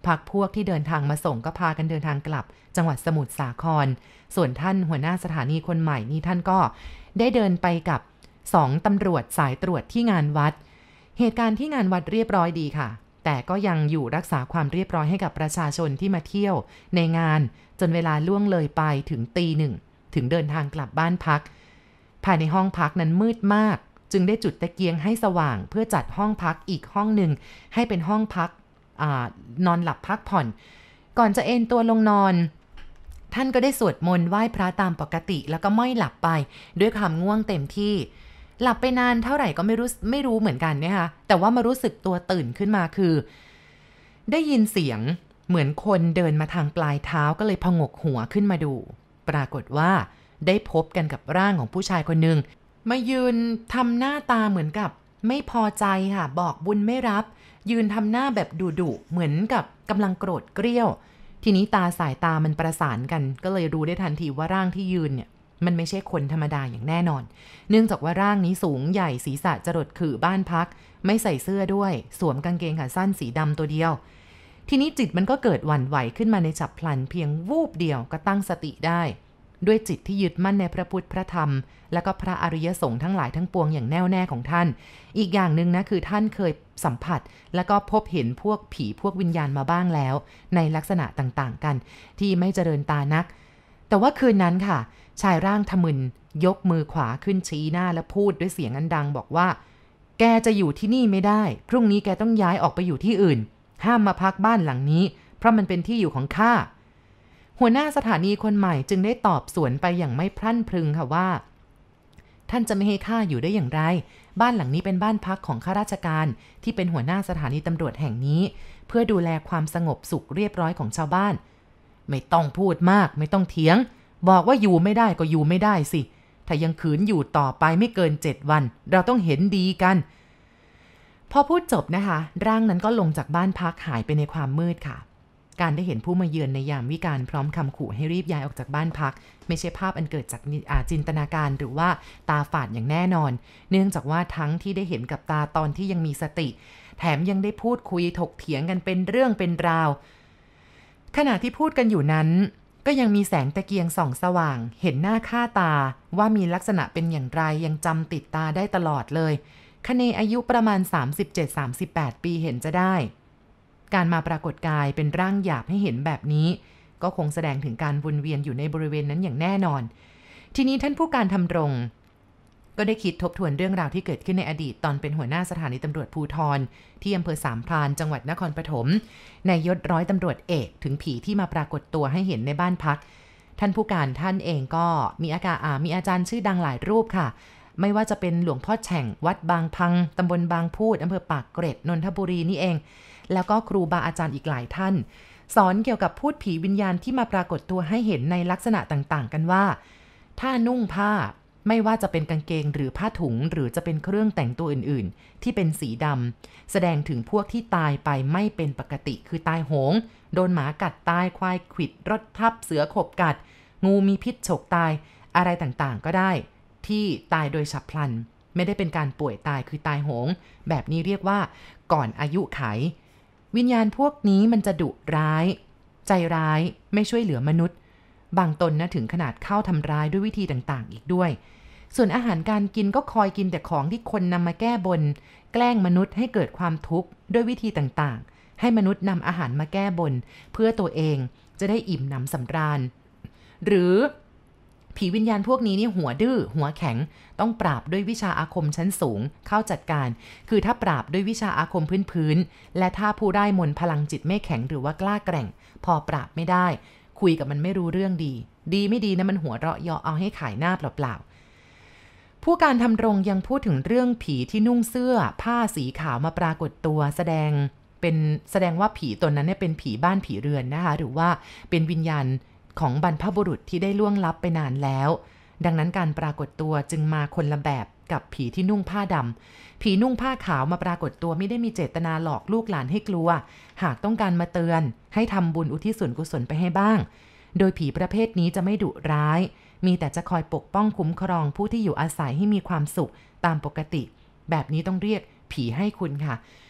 พักพวกที่เดินทางมาส่งก็พากันเดินทางกลับจังหวัดสมุทรสาครส่วนท่านหัวหน้าสถานีคนใหม่นี่ท่านก็ได้เดินไปกับสองตำรวจสายตรวจที่งานวัดเหตุการณ์ที่งานวัดเรียบร้อยดีค่ะแต่ก็ยังอยู่รักษาความเรียบร้อยให้กับประชาชนที่มาเที่ยวในงานจนเวลาล่วงเลยไปถึงตีหนึ่งถึงเดินทางกลับบ้านพักภายในห้องพักนั้นมืดมากจึงได้จุดตะเกียงให้สว่างเพื่อจัดห้องพักอีกห้องหนึ่งให้เป็นห้องพักอ่านอนหลับพักผ่อนก่อนจะเอนตัวลงนอนท่านก็ได้สวดมนต์ไหว้พระตามปกติแล้วก็ม้อยหลับไปด้วยความง่วงเต็มที่หลับไปนานเท่าไหร่ก็ไม่รู้ไม่รู้เหมือนกันนะคะแต่ว่ามารู้สึกตัวตื่นขึ้นมาคือได้ยินเสียงเหมือนคนเดินมาทางปลายเท้าก็เลยผงกหัวขึ้นมาดูปรากฏว่าได้พบกันกับร่างของผู้ชายคนหนึ่งมายืนทำหน้าตาเหมือนกับไม่พอใจค่ะบอกบุญไม่รับยืนทำหน้าแบบดุๆเหมือนกับกำลังโกรธเกรี้ยวทีนี้ตาสายตามันประสานกันก็เลยรู้ได้ทันทีว่าร่างที่ยืนเนี่ยมันไม่ใช่คนธรรมดาอย่างแน่นอนเนื่องจากว่าร่างนี้สูงใหญ่ศีรษะจรดขื่อบ้านพักไม่ใส่เสื้อด้วยสวมกางเกงขาสั้นสีดำตัวเดียวทีนี้จิตมันก็เกิดหวั่นไหวขึ้นมาในฉับพลันเพียงวูบเดียวก็ตั้งสติได้ด้วยจิตที่ยึดมั่นในพระพุทธพระธรรมและก็พระอริยสงฆ์ทั้งหลายทั้งปวงอย่างแน่วแน่ของท่านอีกอย่างหนึ่งนะคือท่านเคยสัมผัสแล้วก็พบเห็นพวกผีพวกวิญญาณมาบ้างแล้วในลักษณะต่างๆกันที่ไม่เจริญตานักแต่ว่าคืนนั้นค่ะชายร่างทะมึนยกมือขวาขึ้นชี้หน้าและพูดด้วยเสียงอันดังบอกว่าแกจะอยู่ที่นี่ไม่ได้พรุ่งนี้แกต้องย้ายออกไปอยู่ที่อื่นห้ามมาพักบ้านหลังนี้เพราะมันเป็นที่อยู่ของข้าหัวหน้าสถานีคนใหม่จึงได้ตอบสวนไปอย่างไม่พรั่นพรึงค่ะว่าท่านจะไม่ให้ข้าอยู่ได้อย่างไรบ้านหลังนี้เป็นบ้านพักของข้าราชการที่เป็นหัวหน้าสถานีตำรวจแห่งนี้เพื่อดูแลความสงบสุขเรียบร้อยของชาวบ้านไม่ต้องพูดมากไม่ต้องเถียงบอกว่าอยู่ไม่ได้ก็อยู่ไม่ได้สิถ้ายังขืนอยู่ต่อไปไม่เกินเจ็ดวันเราต้องเห็นดีกันพอพูดจบนะคะร่างนั้นก็ลงจากบ้านพักหายไปในความมืดค่ะการได้เห็นผู้มาเยือนในยามวิกาลพร้อมคำขู่ให้รีบย้ายออกจากบ้านพักไม่ใช่ภาพอันเกิดจากจินตนาการหรือว่าตาฝาดอย่างแน่นอนเนื่องจากว่าทั้งที่ได้เห็นกับตาตอนที่ยังมีสติแถมยังได้พูดคุยถกเถียงกันเป็นเรื่องเป็นราวขณะที่พูดกันอยู่นั้นก็ยังมีแสงตะเกียงส่องสว่างเห็นหน้าค่าตาว่ามีลักษณะเป็นอย่างไรยังจำติดตาได้ตลอดเลยคเนอายุประมาณ สามสิบเจ็ด สามสิบแปด ปีเห็นจะได้การมาปรากฏกายเป็นร่างหยาบให้เห็นแบบนี้ก็คงแสดงถึงการวนเวียนอยู่ในบริเวณนั้นอย่างแน่นอนทีนี้ท่านผู้การทำรงก็ได้คิดทบทวนเรื่องราวที่เกิดขึ้นในอดีตตอนเป็นหัวหน้าสถานีตำรวจภูธรที่อำเภอสามพรานจังหวัดนครปฐมในยศร้อยตำรวจเอกถึงผีที่มาปรากฏตัวให้เห็นในบ้านพักท่านผู้การท่านเองก็มีอาการมีอาจารย์ชื่อดังหลายรูปค่ะไม่ว่าจะเป็นหลวงพ่อแฉ่งวัดบางพังตำบลบางพูดอำเภอปากเกร็ดนนทบุรีนี่เองแล้วก็ครูบาอาจารย์อีกหลายท่านสอนเกี่ยวกับพูดผีวิญญาณที่มาปรากฏตัวให้เห็นในลักษณะต่างๆกันว่าถ้านุ่งผ้าไม่ว่าจะเป็นกางเกงหรือผ้าถุงหรือจะเป็นเครื่องแต่งตัวอื่นๆที่เป็นสีดำแสดงถึงพวกที่ตายไปไม่เป็นปกติคือตายโหงโดนหมากัดตายควายขวิดรถทับเสือขบกัดงูมีพิษฉกตายอะไรต่างๆก็ได้ที่ตายโดยฉับพลันไม่ได้เป็นการป่วยตายคือตายโหงแบบนี้เรียกว่าก่อนอายุไขวิญญาณพวกนี้มันจะดุร้ายใจร้ายไม่ช่วยเหลือมนุษย์บางตนนะถึงขนาดเข้าทำร้ายด้วยวิธีต่างๆอีกด้วยส่วนอาหารการกินก็คอยกินแต่ของที่คนนำมาแก้บนแกล้งมนุษย์ให้เกิดความทุกข์ด้วยวิธีต่างๆให้มนุษย์นำอาหารมาแก้บนเพื่อตัวเองจะได้อิ่มหนำสำราญหรือผีวิญญาณพวกนี้นี่หัวดื้อหัวแข็งต้องปราบด้วยวิชาอาคมชั้นสูงเข้าจัดการคือถ้าปราบด้วยวิชาอาคมพื้นๆและถ้าผู้ได้มนต์พลังจิตไม่แข็งหรือว่ากล้าแกร่งพอปราบไม่ได้คุยกับมันไม่รู้เรื่องดีดีไม่ดีนะมันหัวเราะเยาะเอาให้ขายหน้าเปล่าๆผู้การทำรงยังพูดถึงเรื่องผีที่นุ่งเสื้อผ้าสีขาวมาปรากฏตัวแสดงเป็นแสดงว่าผีตนนั้นเนี่ยเป็นผีบ้านผีเรือนนะคะหรือว่าเป็นวิญญาณของบรรพบุรุษที่ได้ล่วงลับไปนานแล้วดังนั้นการปรากฏตัวจึงมาคนละแบบกับผีที่นุ่งผ้าดำผีนุ่งผ้าขาวมาปรากฏตัวไม่ได้มีเจตนาหลอกลูกหลานให้กลัวหากต้องการมาเตือนให้ทำบุญอุทิศส่วนกุศลไปให้บ้างโดยผีประเภทนี้จะไม่ดุร้ายมีแต่จะคอยปกป้องคุ้มครองผู้ที่อยู่อาศัยให้มีความสุขตามปกติแบบนี้ต้องเรียกผีให้คุณค่ะ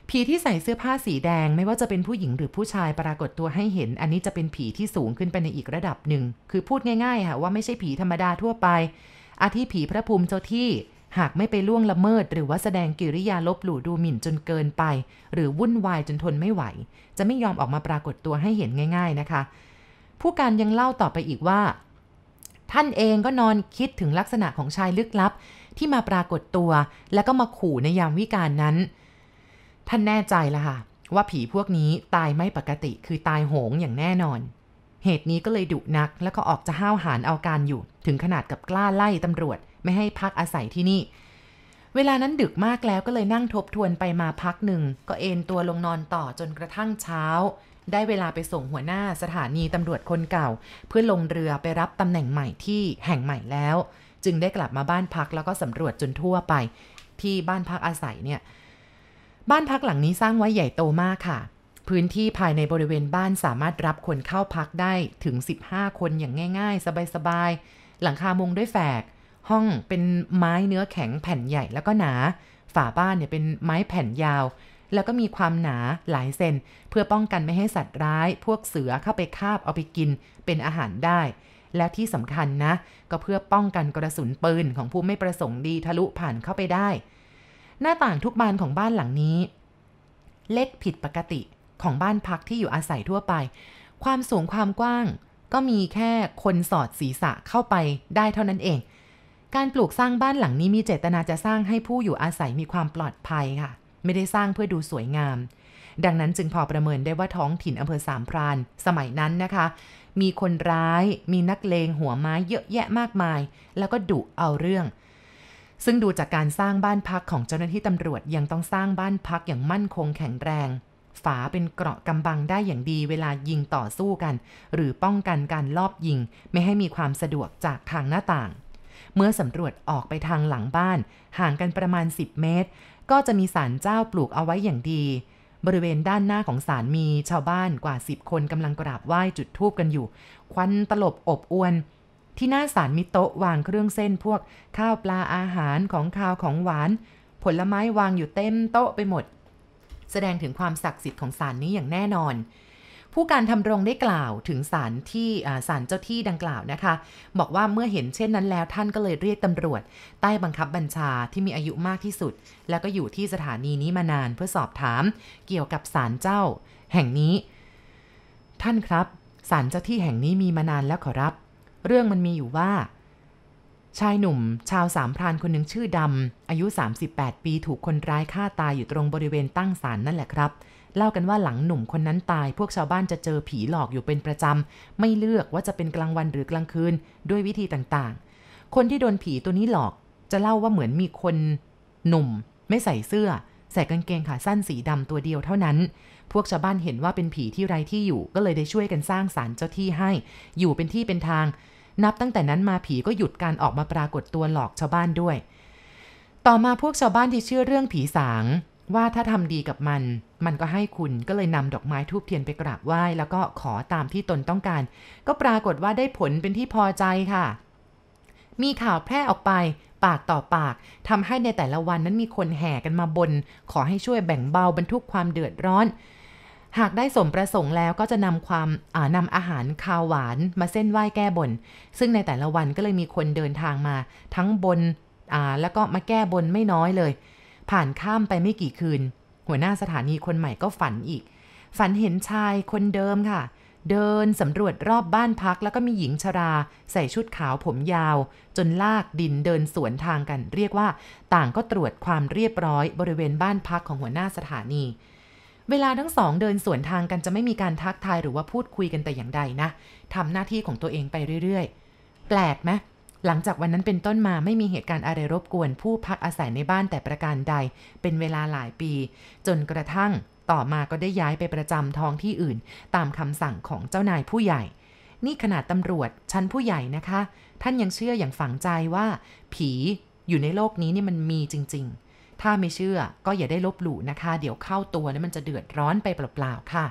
ผีที่ใส่เสื้อผ้าสีแดงไม่ว่าจะเป็นผู้หญิงหรือผู้ชายปรากฏตัวให้เห็นอันนี้จะเป็นผีที่สูงขึ้นไปในอีกระดับหนึ่งคือพูดง่ายๆค่ะว่าไม่ใช่ผีธรรมดาทั่วไปอาทิผีพระภูมิเจ้าที่หากไม่ไปล่วงละเมิดหรือว่าแสดงกิริยาลบหลู่ดูหมิ่นจนเกินไปหรือวุ่นวายจนทนไม่ไหวจะไม่ยอมออกมาปรากฏตัวให้เห็นง่ายๆนะคะผู้การยังเล่าต่อไปอีกว่าท่านเองก็นอนคิดถึงลักษณะของชายลึกลับที่มาปรากฏตัวแล้วก็มาขู่ในยามวิกาลนั้นท่านแน่ใจละค่ะว่าผีพวกนี้ตายไม่ปกติคือตายโหงอย่างแน่นอนเหตุนี้ก็เลยดุนักแล้วก็ออกจะห้าวหาญเอาการอยู่ถึงขนาดกับกล้าไล่ตำรวจไม่ให้พักอาศัยที่นี่เวลานั้นดึกมากแล้วก็เลยนั่งทบทวนไปมาพักหนึ่งก็เอนตัวลงนอนต่อจนกระทั่งเช้าได้เวลาไปส่งหัวหน้าสถานีตำรวจคนเก่าเพื่อลงเรือไปรับตำแหน่งใหม่ที่แห่งใหม่แล้วจึงได้กลับมาบ้านพักแล้วก็สำรวจจนทั่วไปที่บ้านพักอาศัยเนี่ยบ้านพักหลังนี้สร้างไว้ใหญ่โตมากค่ะพื้นที่ภายในบริเวณบ้านสามารถรับคนเข้าพักได้ถึงสิบห้าคนอย่างง่ายๆสบายๆหลังคามุงด้วยแฝกห้องเป็นไม้เนื้อแข็งแผ่นใหญ่แล้วก็หนาฝาบ้านเนี่ยเป็นไม้แผ่นยาวแล้วก็มีความหนาหลายเซนเพื่อป้องกันไม่ให้สัตว์ร้ายพวกเสือเข้าไปคาบเอาไปกินเป็นอาหารได้และที่สำคัญนะก็เพื่อป้องกันกระสุนปืนของผู้ไม่ประสงค์ดีทะลุผ่านเข้าไปได้หน้าต่างทุกบานของบ้านหลังนี้เล็กผิดปกติของบ้านพักที่อยู่อาศัยทั่วไปความสูงความกว้างก็มีแค่คนสอดศีรษะเข้าไปได้เท่านั้นเองการปลูกสร้างบ้านหลังนี้มีเจตนาจะสร้างให้ผู้อยู่อาศัยมีความปลอดภัยค่ะไม่ได้สร้างเพื่อดูสวยงามดังนั้นจึงพอประเมินได้ว่าท้องถิ่นอำเภอสามพรานสมัยนั้นนะคะมีคนร้ายมีนักเลงหัวไม้เยอะแยะมากมายแล้วก็ดุเอาเรื่องซึ่งดูจากการสร้างบ้านพักของเจ้าหน้าที่ตำรวจยังต้องสร้างบ้านพักอย่างมั่นคงแข็งแรงฝาเป็นเกราะกำบังได้อย่างดีเวลายิงต่อสู้กันหรือป้องกันการลอบยิงไม่ให้มีความสะดวกจากทางหน้าต่างเมื่อสำรวจออกไปทางหลังบ้านห่างกันประมาณสิบเมตรก็จะมีศาลเจ้าปลูกเอาไว้อย่างดีบริเวณด้านหน้าของศาลมีชาวบ้านกว่าสิบคนกำลังกราบไหว้จุดธูปกันอยู่ควันตลบอบอวนที่หน้าศาลมีโต๊ะวางเครื่องเส้นพวกข้าวปลาอาหารของคาวของหวานผลไม้วางอยู่เต็มโต๊ะไปหมดแสดงถึงความศักดิ์สิทธิ์ของศาลนี้อย่างแน่นอนผู้การทำรงได้กล่าวถึงศาลที่ศาลเจ้าที่ดังกล่าวนะคะบอกว่าเมื่อเห็นเช่นนั้นแล้วท่านก็เลยเรียกตำรวจใต้บังคับบัญชาที่มีอายุมากที่สุดแล้วก็อยู่ที่สถานีนี้มานานเพื่อสอบถามเกี่ยวกับศาลเจ้าแห่งนี้ท่านครับศาลเจ้าที่แห่งนี้มีมานานแล้วขอรับเรื่องมันมีอยู่ว่าชายหนุ่มชาวสามพรานคนหนึ่งชื่อดำอายุสามสิบแปดปีถูกคนร้ายฆ่าตายอยู่ตรงบริเวณตั้งศาลนั่นแหละครับเล่ากันว่าหลังหนุ่มคนนั้นตายพวกชาวบ้านจะเจอผีหลอกอยู่เป็นประจำไม่เลือกว่าจะเป็นกลางวันหรือกลางคืนด้วยวิธีต่างๆคนที่โดนผีตัวนี้หลอกจะเล่าว่าเหมือนมีคนหนุ่มไม่ใส่เสื้อใส่กางเกงขาสั้นสีดำตัวเดียวเท่านั้นพวกชาวบ้านเห็นว่าเป็นผีที่ไร้ที่อยู่ก็เลยได้ช่วยกันสร้างศาลเจ้าที่ให้อยู่เป็นที่เป็นทางนับตั้งแต่นั้นมาผีก็หยุดการออกมาปรากฏตัวหลอกชาวบ้านด้วยต่อมาพวกชาวบ้านที่เชื่อเรื่องผีสางว่าถ้าทำดีกับมันมันก็ให้คุณก็เลยนำดอกไม้ธูปเทียนไปกราบไหว้แล้วก็ขอตามที่ตนต้องการก็ปรากฏว่าได้ผลเป็นที่พอใจค่ะมีข่าวแพร่ออกไปปากต่อปากทำให้ในแต่ละวันนั้นมีคนแห่กันมาบนขอให้ช่วยแบ่งเบาบรรทุกความเดือดร้อนหากได้สมประสงค์แล้วก็จะนำความอ่านำอาหารคาวหวานมาเส้นไหว้แก้บนซึ่งในแต่ละวันก็เลยมีคนเดินทางมาทั้งบนอ่าแล้วก็มาแก้บนไม่น้อยเลยผ่านข้ามไปไม่กี่คืนหัวหน้าสถานีคนใหม่ก็ฝันอีกฝันเห็นชายคนเดิมค่ะเดินสำรวจรอบบ้านพักแล้วก็มีหญิงชราใส่ชุดขาวผมยาวจนลากดินเดินสวนทางกันเรียกว่าต่างก็ตรวจความเรียบร้อยบริเวณบ้านพักของหัวหน้าสถานีเวลาทั้งสองเดินสวนทางกันจะไม่มีการทักทายหรือว่าพูดคุยกันแต่อย่างใดนะทำหน้าที่ของตัวเองไปเรื่อยๆแปลกไหมหลังจากวันนั้นเป็นต้นมาไม่มีเหตุการณ์อะไรรบกวนผู้พักอาศัยในบ้านแต่ประการใดเป็นเวลาหลายปีจนกระทั่งต่อมาก็ได้ย้ายไปประจำท้องที่อื่นตามคำสั่งของเจ้านายผู้ใหญ่นี่ขนาดตำรวจชั้นผู้ใหญ่นะคะท่านยังเชื่ออย่างฝังใจว่าผีอยู่ในโลกนี้นี่มันมีจริงๆถ้าไม่เชื่อก็อย่าได้ลบหลู่นะคะเดี๋ยวเข้าตัวแล้วมันจะเดือดร้อนไปเปล่าๆค่ะ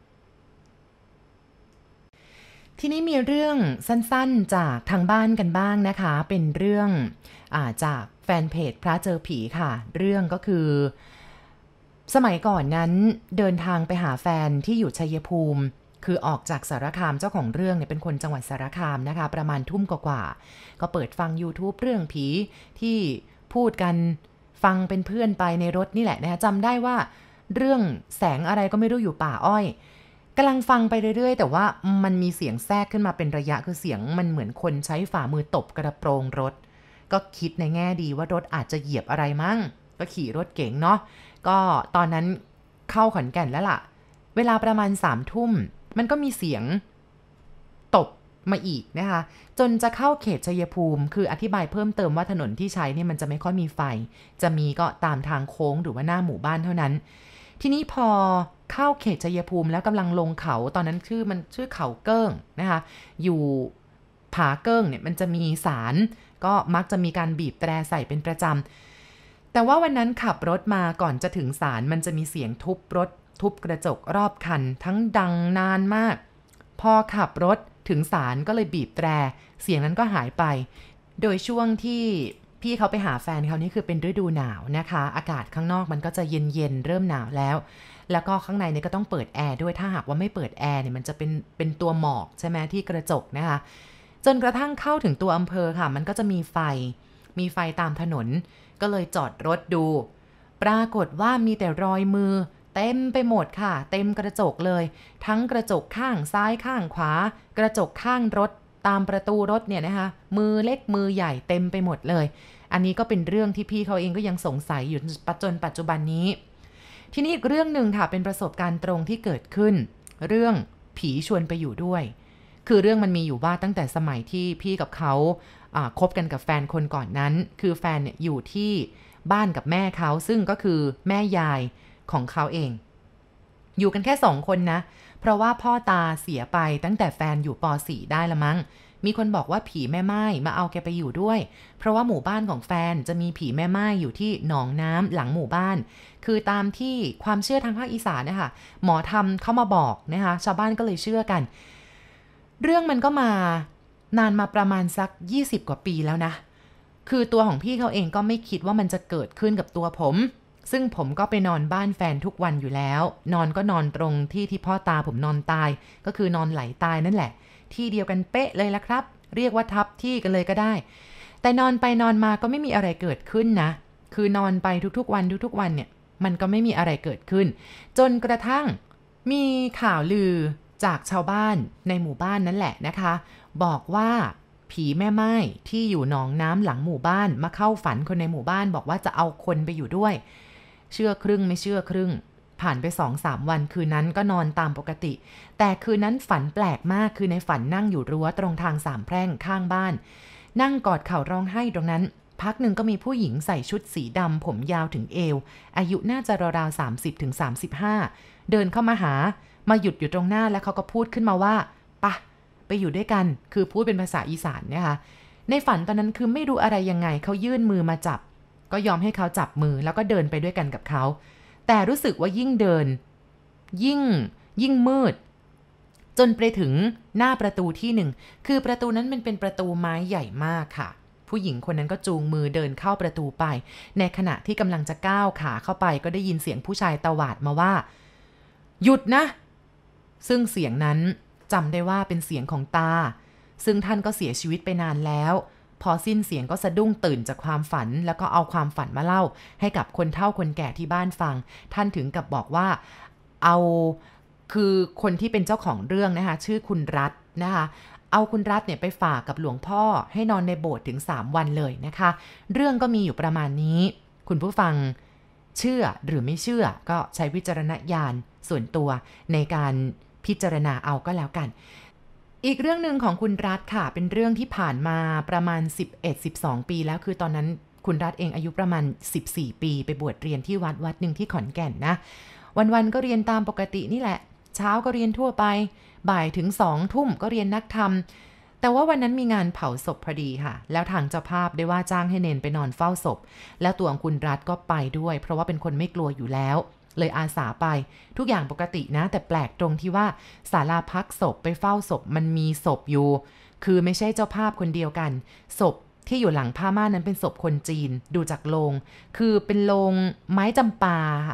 ทีนี้มีเรื่องสั้นๆจากทางบ้านกันบ้างนะคะเป็นเรื่องอ่าจากแฟนเพจพระเจอผีค่ะเรื่องก็คือสมัยก่อนนั้นเดินทางไปหาแฟนที่อยู่ชัยภูมิคือออกจากสารคามเจ้าของเรื่องเนี่ยเป็นคนจังหวัดสารคามนะคะประมาณทุ่มกว่าๆก็เปิดฟัง YouTube เรื่องผีที่พูดกันฟังเป็นเพื่อนไปในรถนี่แหละนะคะจำได้ว่าเรื่องแสงอะไรก็ไม่รู้อยู่ป่าอ้อยกำลังฟังไปเรื่อยๆแต่ว่ามันมีเสียงแทรกขึ้นมาเป็นระยะคือเสียงมันเหมือนคนใช้ฝ่ามือตบกระโปรงรถก็คิดในแง่ดีว่ารถอาจจะเหยียบอะไรมั้งก็ขี่รถเก๋งเนาะก็ตอนนั้นเข้าขอนแก่นแล้วล่ะเวลาประมาณสามทุ่มมันก็มีเสียงตบมาอีกนะคะจนจะเข้าเขตชัยภูมิคืออธิบายเพิ่มเติมว่าถนนที่ใช้นี่มันจะไม่ค่อยมีไฟจะมีก็ตามทางโค้งหรือว่าหน้าหมู่บ้านเท่านั้นทีนี้พอเข้าเขตชัยภูมิแล้วกำลังลงเขาตอนนั้นชื่อมันชื่อเขาเกิ้งนะคะอยู่ผาเกิ้งเนี่ยมันจะมีศาลก็มักจะมีการบีบแตรใส่เป็นประจำแต่ว่าวันนั้นขับรถมาก่อนจะถึงศาลมันจะมีเสียงทุบรถทุบกระจกรอบคันทั้งดังนานมากพอขับรถถึงศาลก็เลยบีบแตรเสียงนั้นก็หายไปโดยช่วงที่พี่เขาไปหาแฟนเขานี่คือเป็นฤดูหนาวนะคะอากาศข้างนอกมันก็จะเย็นๆเริ่มหนาวแล้วแล้วก็ข้างในเนี่ยก็ต้องเปิดแอร์ด้วยถ้าหากว่าไม่เปิดแอร์เนี่ยมันจะเป็นเป็นตัวหมอกใช่ไหมที่กระจกนะคะจนกระทั่งเข้าถึงตัวอำเภอค่ะมันก็จะมีไฟมีไฟตามถนนก็เลยจอดรถดูปรากฏว่ามีแต่รอยมือเต็มไปหมดค่ะเต็มกระจกเลยทั้งกระจกข้างซ้ายข้างขวากระจกข้างรถตามประตูรถเนี่ยนะคะมือเล็กมือใหญ่เต็มไปหมดเลยอันนี้ก็เป็นเรื่องที่พี่เขาเองก็ยังสงสัยอยู่จนปัจจุบันนี้ทีนี้อีกเรื่องหนึ่งค่ะเป็นประสบการณ์ตรงที่เกิดขึ้นเรื่องผีชวนไปอยู่ด้วยคือเรื่องมันมีอยู่ว่าตั้งแต่สมัยที่พี่กับเขาคบกันกับแฟนคนก่อนนั้นคือแฟนเนี่ยอยู่ที่บ้านกับแม่เขาซึ่งก็คือแม่ยายของเขาเองอยู่กันแค่สองคนนะเพราะว่าพ่อตาเสียไปตั้งแต่แฟนอยู่ป .สี่ ได้ละมั้งมีคนบอกว่าผีแม่ไม้มาเอาแกไปอยู่ด้วยเพราะว่าหมู่บ้านของแฟนจะมีผีแม่ไม้อยู่ที่หนองน้ำหลังหมู่บ้านคือตามที่ความเชื่อทางภาคอีสานนะคะหมอธรรมเข้ามาบอกนะคะชาวบ้านก็เลยเชื่อกันเรื่องมันก็มานานมาประมาณสักยี่สิบกว่าปีแล้วนะคือตัวของพี่เขาเองก็ไม่คิดว่ามันจะเกิดขึ้นกับตัวผมซึ่งผมก็ไปนอนบ้านแฟนทุกวันอยู่แล้วนอนก็นอนตรงที่ที่พ่อตาผมนอนตายก็คือนอนไหลตายนั่นแหละที่เดียวกันเป๊ะเลยละครับเรียกว่าทับที่กันเลยก็ได้แต่นอนไปนอนมาก็ไม่มีอะไรเกิดขึ้นนะคือนอนไปทุกๆวันทุกๆวันเนี่ยมันก็ไม่มีอะไรเกิดขึ้นจนกระทั่งมีข่าวลือจากชาวบ้านในหมู่บ้านนั่นแหละนะคะบอกว่าผีแม่ไม้ที่อยู่หนองน้ำหลังหมู่บ้านมาเข้าฝันคนในหมู่บ้านบอกว่าจะเอาคนไปอยู่ด้วยเชื่อครึ่งไม่เชื่อครึ่งผ่านไป สองสาม วันคืนนั้นก็นอนตามปกติแต่คืนนั้นฝันแปลกมากคือในฝันนั่งอยู่รั้วตรงทางสามแพร่งข้างบ้านนั่งกอดเข่าร้องไห้ตรงนั้นพักหนึ่งก็มีผู้หญิงใส่ชุดสีดำผมยาวถึงเอวอายุน่าจะราวๆ สามสิบถึงสามสิบห้า เดินเข้ามาหามาหยุดอยู่ตรงหน้าแล้วเขาก็พูดขึ้นมาว่าปะไปอยู่ด้วยกันคือพูดเป็นภาษาอีสานนะคะในฝันตอนนั้นคือไม่รู้อะไรยังไงเขายื่นมือมาจับก็ยอมให้เขาจับมือแล้วก็เดินไปด้วยกันกับเขาแต่รู้สึกว่ายิ่งเดินยิ่งยิ่งมืดจนไปถึงหน้าประตูที่หนึ่งคือประตูนั้นมันเป็นประตูไม้ใหญ่มากค่ะผู้หญิงคนนั้นก็จูงมือเดินเข้าประตูไปในขณะที่กำลังจะก้าวขาเข้าไปก็ได้ยินเสียงผู้ชายตวาดมาว่าหยุดนะซึ่งเสียงนั้นจำได้ว่าเป็นเสียงของตาซึ่งท่านก็เสียชีวิตไปนานแล้วพอสิ้นเสียงก็สะดุ้งตื่นจากความฝันแล้วก็เอาความฝันมาเล่าให้กับคนเฒ่าคนแก่ที่บ้านฟังท่านถึงกับบอกว่าเอาคือคนที่เป็นเจ้าของเรื่องนะคะชื่อคุณรัตน์นะคะเอาคุณรัตน์เนี่ยไปฝากกับหลวงพ่อให้นอนในโบสถ์ถึงสามวันเลยนะคะเรื่องก็มีอยู่ประมาณนี้คุณผู้ฟังเชื่อหรือไม่เชื่อก็ใช้วิจารณญาณส่วนตัวในการพิจารณาเอาก็แล้วกันอีกเรื่องหนึ่งของคุณรัฐค่ะเป็นเรื่องที่ผ่านมาประมาณ สิบเอ็ด สิบสอง ปีแล้วคือตอนนั้นคุณรัฐเองอายุประมาณสิบสี่ปีไปบวชเรียนที่วัดวัดหนึ่งที่ขอนแก่นนะวันๆก็เรียนตามปกตินี่แหละเช้าก็เรียนทั่วไปบ่ายถึงสองทุ่มก็เรียนนักธรรมแต่ว่าวันนั้นมีงานเผาศพพอดีค่ะแล้วทางเจ้าภาพได้ว่าจ้างให้เนนไปนอนเฝ้าศพแล้วตัวของคุณรัฐก็ไปด้วยเพราะว่าเป็นคนไม่กลัวอยู่แล้วเลยอาสาไปทุกอย่างปกตินะแต่แปลกตรงที่ว่าศาลาพักศพไปเฝ้าศพมันมีศพอยู่คือไม่ใช่เจ้าภาพคนเดียวกันศพที่อยู่หลังผ้าม่านนั้นเป็นศพคนจีนดูจากโลงคือเป็นโลงไม้จำปาค่ะ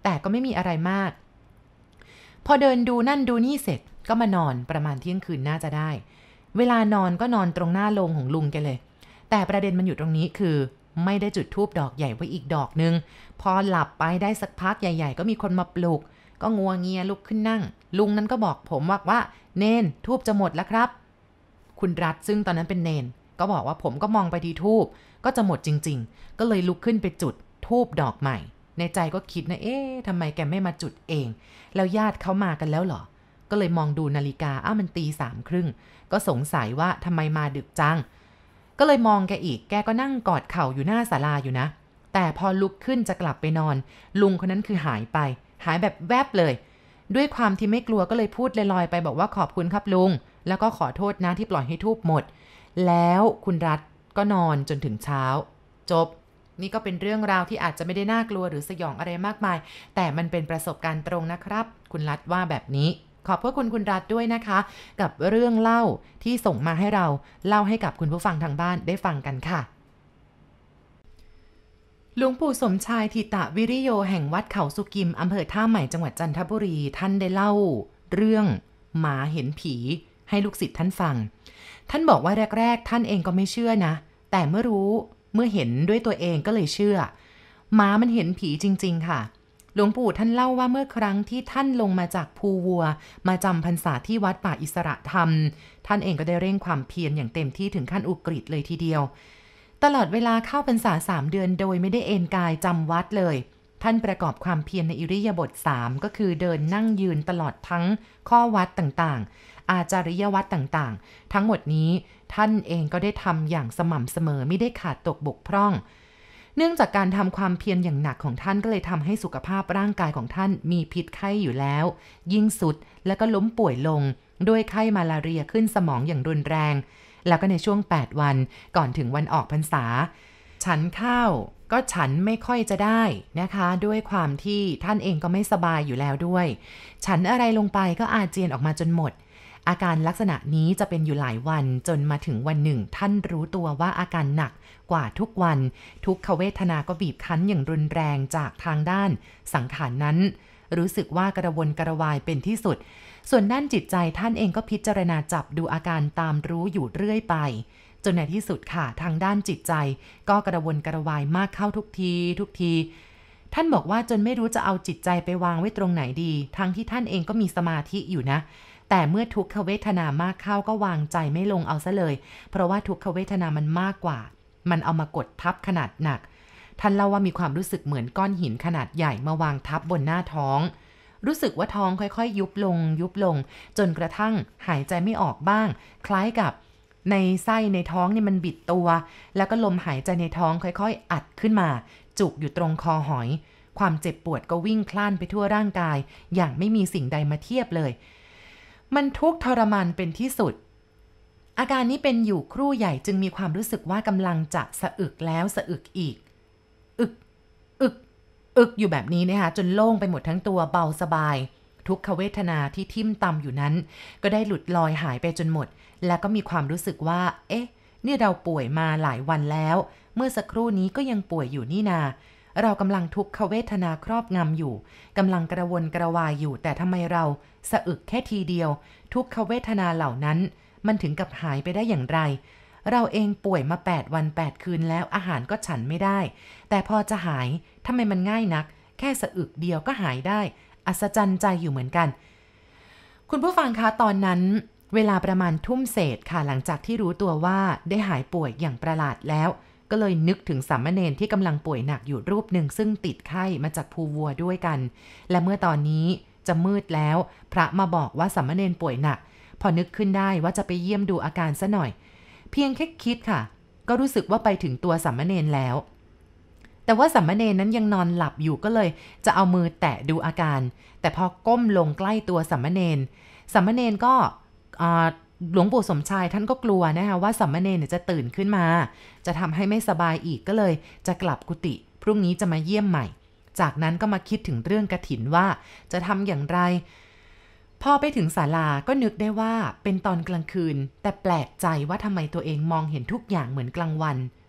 แต่ก็ไม่มีอะไรมากพอเดินดูนั่นดูนี่เสร็จก็มานอนประมาณเที่ยงคืนน่าจะได้เวลานอนก็นอนตรงหน้าโลงของลุงแกเลยแต่ประเด็นมันอยู่ตรงนี้คือไม่ได้จุดธูปดอกใหญ่ไว้อีกดอกนึงพอหลับไปได้สักพักใหญ่ๆก็มีคนมาปลุกก็งัวเงียลุกขึ้นนั่งลุงนั้นก็บอกผมว่าว่าเนนธูปจะหมดแล้วครับคุณรัฐซึ่งตอนนั้นเป็นเนนก็บอกว่าผมก็มองไปที่ธูปก็จะหมดจริงๆก็เลยลุกขึ้นไปจุดธูปดอกใหม่ในใจก็คิดนะเอ๊ะทำไมแกไม่มาจุดเองแล้วญาติเขามากันแล้วเหรอก็เลยมองดูนาฬิกาอ้าวมันตีสามครึ่งก็สงสัยว่าทำไมมาดึกจังก็เลยมองแกอีกแกก็นั่งกอดเข่าอยู่หน้าศาลาอยู่นะแต่พอลุกขึ้นจะกลับไปนอนลุงคนนั้นคือหายไปหายแบบแวบเลยด้วยความที่ไม่กลัวก็เลยพูดลอยๆไปบอกว่าขอบคุณครับลุงแล้วก็ขอโทษนะที่ปล่อยให้ทูบหมดแล้วคุณรัฐก็นอนจนถึงเช้าจบนี่ก็เป็นเรื่องราวที่อาจจะไม่ได้น่ากลัวหรือสยองอะไรมากมายแต่มันเป็นประสบการณ์ตรงนะครับคุณรัฐว่าแบบนี้ขอบพระคุณคุณรัฐด้วยนะคะกับเรื่องเล่าที่ส่งมาให้เราเล่าให้กับคุณผู้ฟังทางบ้านได้ฟังกันค่ะหลวงปู่สมชายทิตะวิริโยแห่งวัดเขาสุกิมอำเภอท่าใหม่จังหวัดจันทบุรีท่านได้เล่าเรื่องหมาเห็นผีให้ลูกศิษย์ท่านฟังท่านบอกว่าแรกๆท่านเองก็ไม่เชื่อนะแต่เมื่อรู้เมื่อเห็นด้วยตัวเองก็เลยเชื่อหมามันเห็นผีจริงๆค่ะหลวงปู่ท่านเล่าว่าเมื่อครั้งที่ท่านลงมาจากภูวัวมาจำพรรษาที่วัดป่าอิสระธรรมท่านเองก็ได้เร่งความเพียรอย่างเต็มที่ถึงขั้นอุกฤษเลยทีเดียวตลอดเวลาเข้าพรรษาสามเดือนโดยไม่ได้เอนกายจำวัดเลยท่านประกอบความเพียรในอิริยาบถสามก็คือเดินนั่งยืนตลอดทั้งข้อวัดต่างๆอาจาริยวัดต่างๆทั้งหมดนี้ท่านเองก็ได้ทำอย่างสม่ำเสมอไม่ได้ขาดตกบกพร่องเนื่องจากการทำความเพียรอย่างหนักของท่านก็เลยทำให้สุขภาพร่างกายของท่านมีพิษไข้อยู่แล้วยิ่งสุดแล้วก็ล้มป่วยลงด้วยไข้มาลาเรียขึ้นสมองอย่างรุนแรงแล้วก็ในช่วงแปดวันก่อนถึงวันออกพรรษาฉันข้าวก็ฉันไม่ค่อยจะได้นะคะด้วยความที่ท่านเองก็ไม่สบายอยู่แล้วด้วยฉันอะไรลงไปก็อาเจียนออกมาจนหมดอาการลักษณะนี้จะเป็นอยู่หลายวันจนมาถึงวันหนึ่งท่านรู้ตัวว่าอาการหนักกว่าทุกวันทุกขเวทนาก็บีบคั้นอย่างรุนแรงจากทางด้านสังขารนั้นรู้สึกว่ากระวนกระวายเป็นที่สุดส่วนด้านจิตใจท่านเองก็พิจารณาจับดูอาการตามรู้อยู่เรื่อยไปจนในที่สุดค่ะทางด้านจิตใจก็กระวนกระวายมากเข้าทุกทีทุกทีท่านบอกว่าจนไม่รู้จะเอาจิตใจไปวางไว้ตรงไหนดีทั้งที่ท่านเองก็มีสมาธิอยู่นะแต่เมื่อทุกขเวทนามากเข้าก็วางใจไม่ลงเอาซะเลยเพราะว่าทุกขเวทนามันมากกว่ามันเอามากดทับขนาดหนักท่านเล่าว่ามีความรู้สึกเหมือนก้อนหินขนาดใหญ่มาวางทับบนหน้าท้องรู้สึกว่าท้องค่อยๆยุบลงยุบลงจนกระทั่งหายใจไม่ออกบ้างคล้ายกับในไส้ในท้องนี่มันบิดตัวแล้วก็ลมหายใจในท้องค่อยๆอัดขึ้นมาจุกอยู่ตรงคอหอยความเจ็บปวดก็วิ่งพล่านไปทั่วร่างกายอย่างไม่มีสิ่งใดมาเทียบเลยมันทุกข์ทรมานเป็นที่สุดอาการนี้เป็นอยู่ครู่ใหญ่จึงมีความรู้สึกว่ากำลังจะสะอึกแล้วสะอึกอีกอึกอึกอึกอยู่แบบนี้นะคะจนโล่งไปหมดทั้งตัวเบาสบายทุกขเวทนาที่ทิ่มตำอยู่นั้นก็ได้หลุดลอยหายไปจนหมดแล้วก็มีความรู้สึกว่าเอ๊ะนี่เราป่วยมาหลายวันแล้วเมื่อสักครู่นี้ก็ยังป่วยอยู่นี่นาเรากำลังทุกขเวทนาครอบงำอยู่กำลังกระวนกระวายอยู่แต่ทำไมเราสะอึกแค่ทีเดียวทุกขเวทนาเหล่านั้นมันถึงกับหายไปได้อย่างไรเราเองป่วยมาแปดวันแปดคืนแล้วอาหารก็ฉันไม่ได้แต่พอจะหายทำไมมันง่ายนักแค่สะอึกเดียวก็หายได้อัศจรรย์ใจอยู่เหมือนกันคุณผู้ฟังคะตอนนั้นเวลาประมาณทุ่มเศษค่ะหลังจากที่รู้ตัวว่าได้หายป่วยอย่างประหลาดแล้วก็เลยนึกถึงสามเณรที่กำลังป่วยหนักอยู่รูปหนึ่งซึ่งติดไข้มาจากภูวัวด้วยกันและเมื่อตอนนี้จะมืดแล้วพระมาบอกว่าสามเณรป่วยหนักพอนึกขึ้นได้ว่าจะไปเยี่ยมดูอาการซะหน่อยเพียงแค่คิดค่ะก็รู้สึกว่าไปถึงตัวสามเณรแล้วแต่ว่าสามเณรนั้นยังนอนหลับอยู่ก็เลยจะเอามือแตะดูอาการแต่พอก้มลงใกล้ตัวสามเณรสามเณรก็หลวงปู่สมชายท่านก็กลัวนะคะว่าสามเณรจะตื่นขึ้นมาจะทำให้ไม่สบายอีกก็เลยจะกลับกุฏิพรุ่งนี้จะมาเยี่ยมใหม่จากนั้นก็มาคิดถึงเรื่องกฐินว่าจะทำอย่างไรพอไปถึงศาลาก็นึกได้ว่าเป็นตอนกลางคืนแต่แปลกใจว่าทำไมตัวเองมองเห็นทุกอย่างเหมือนกลางวัน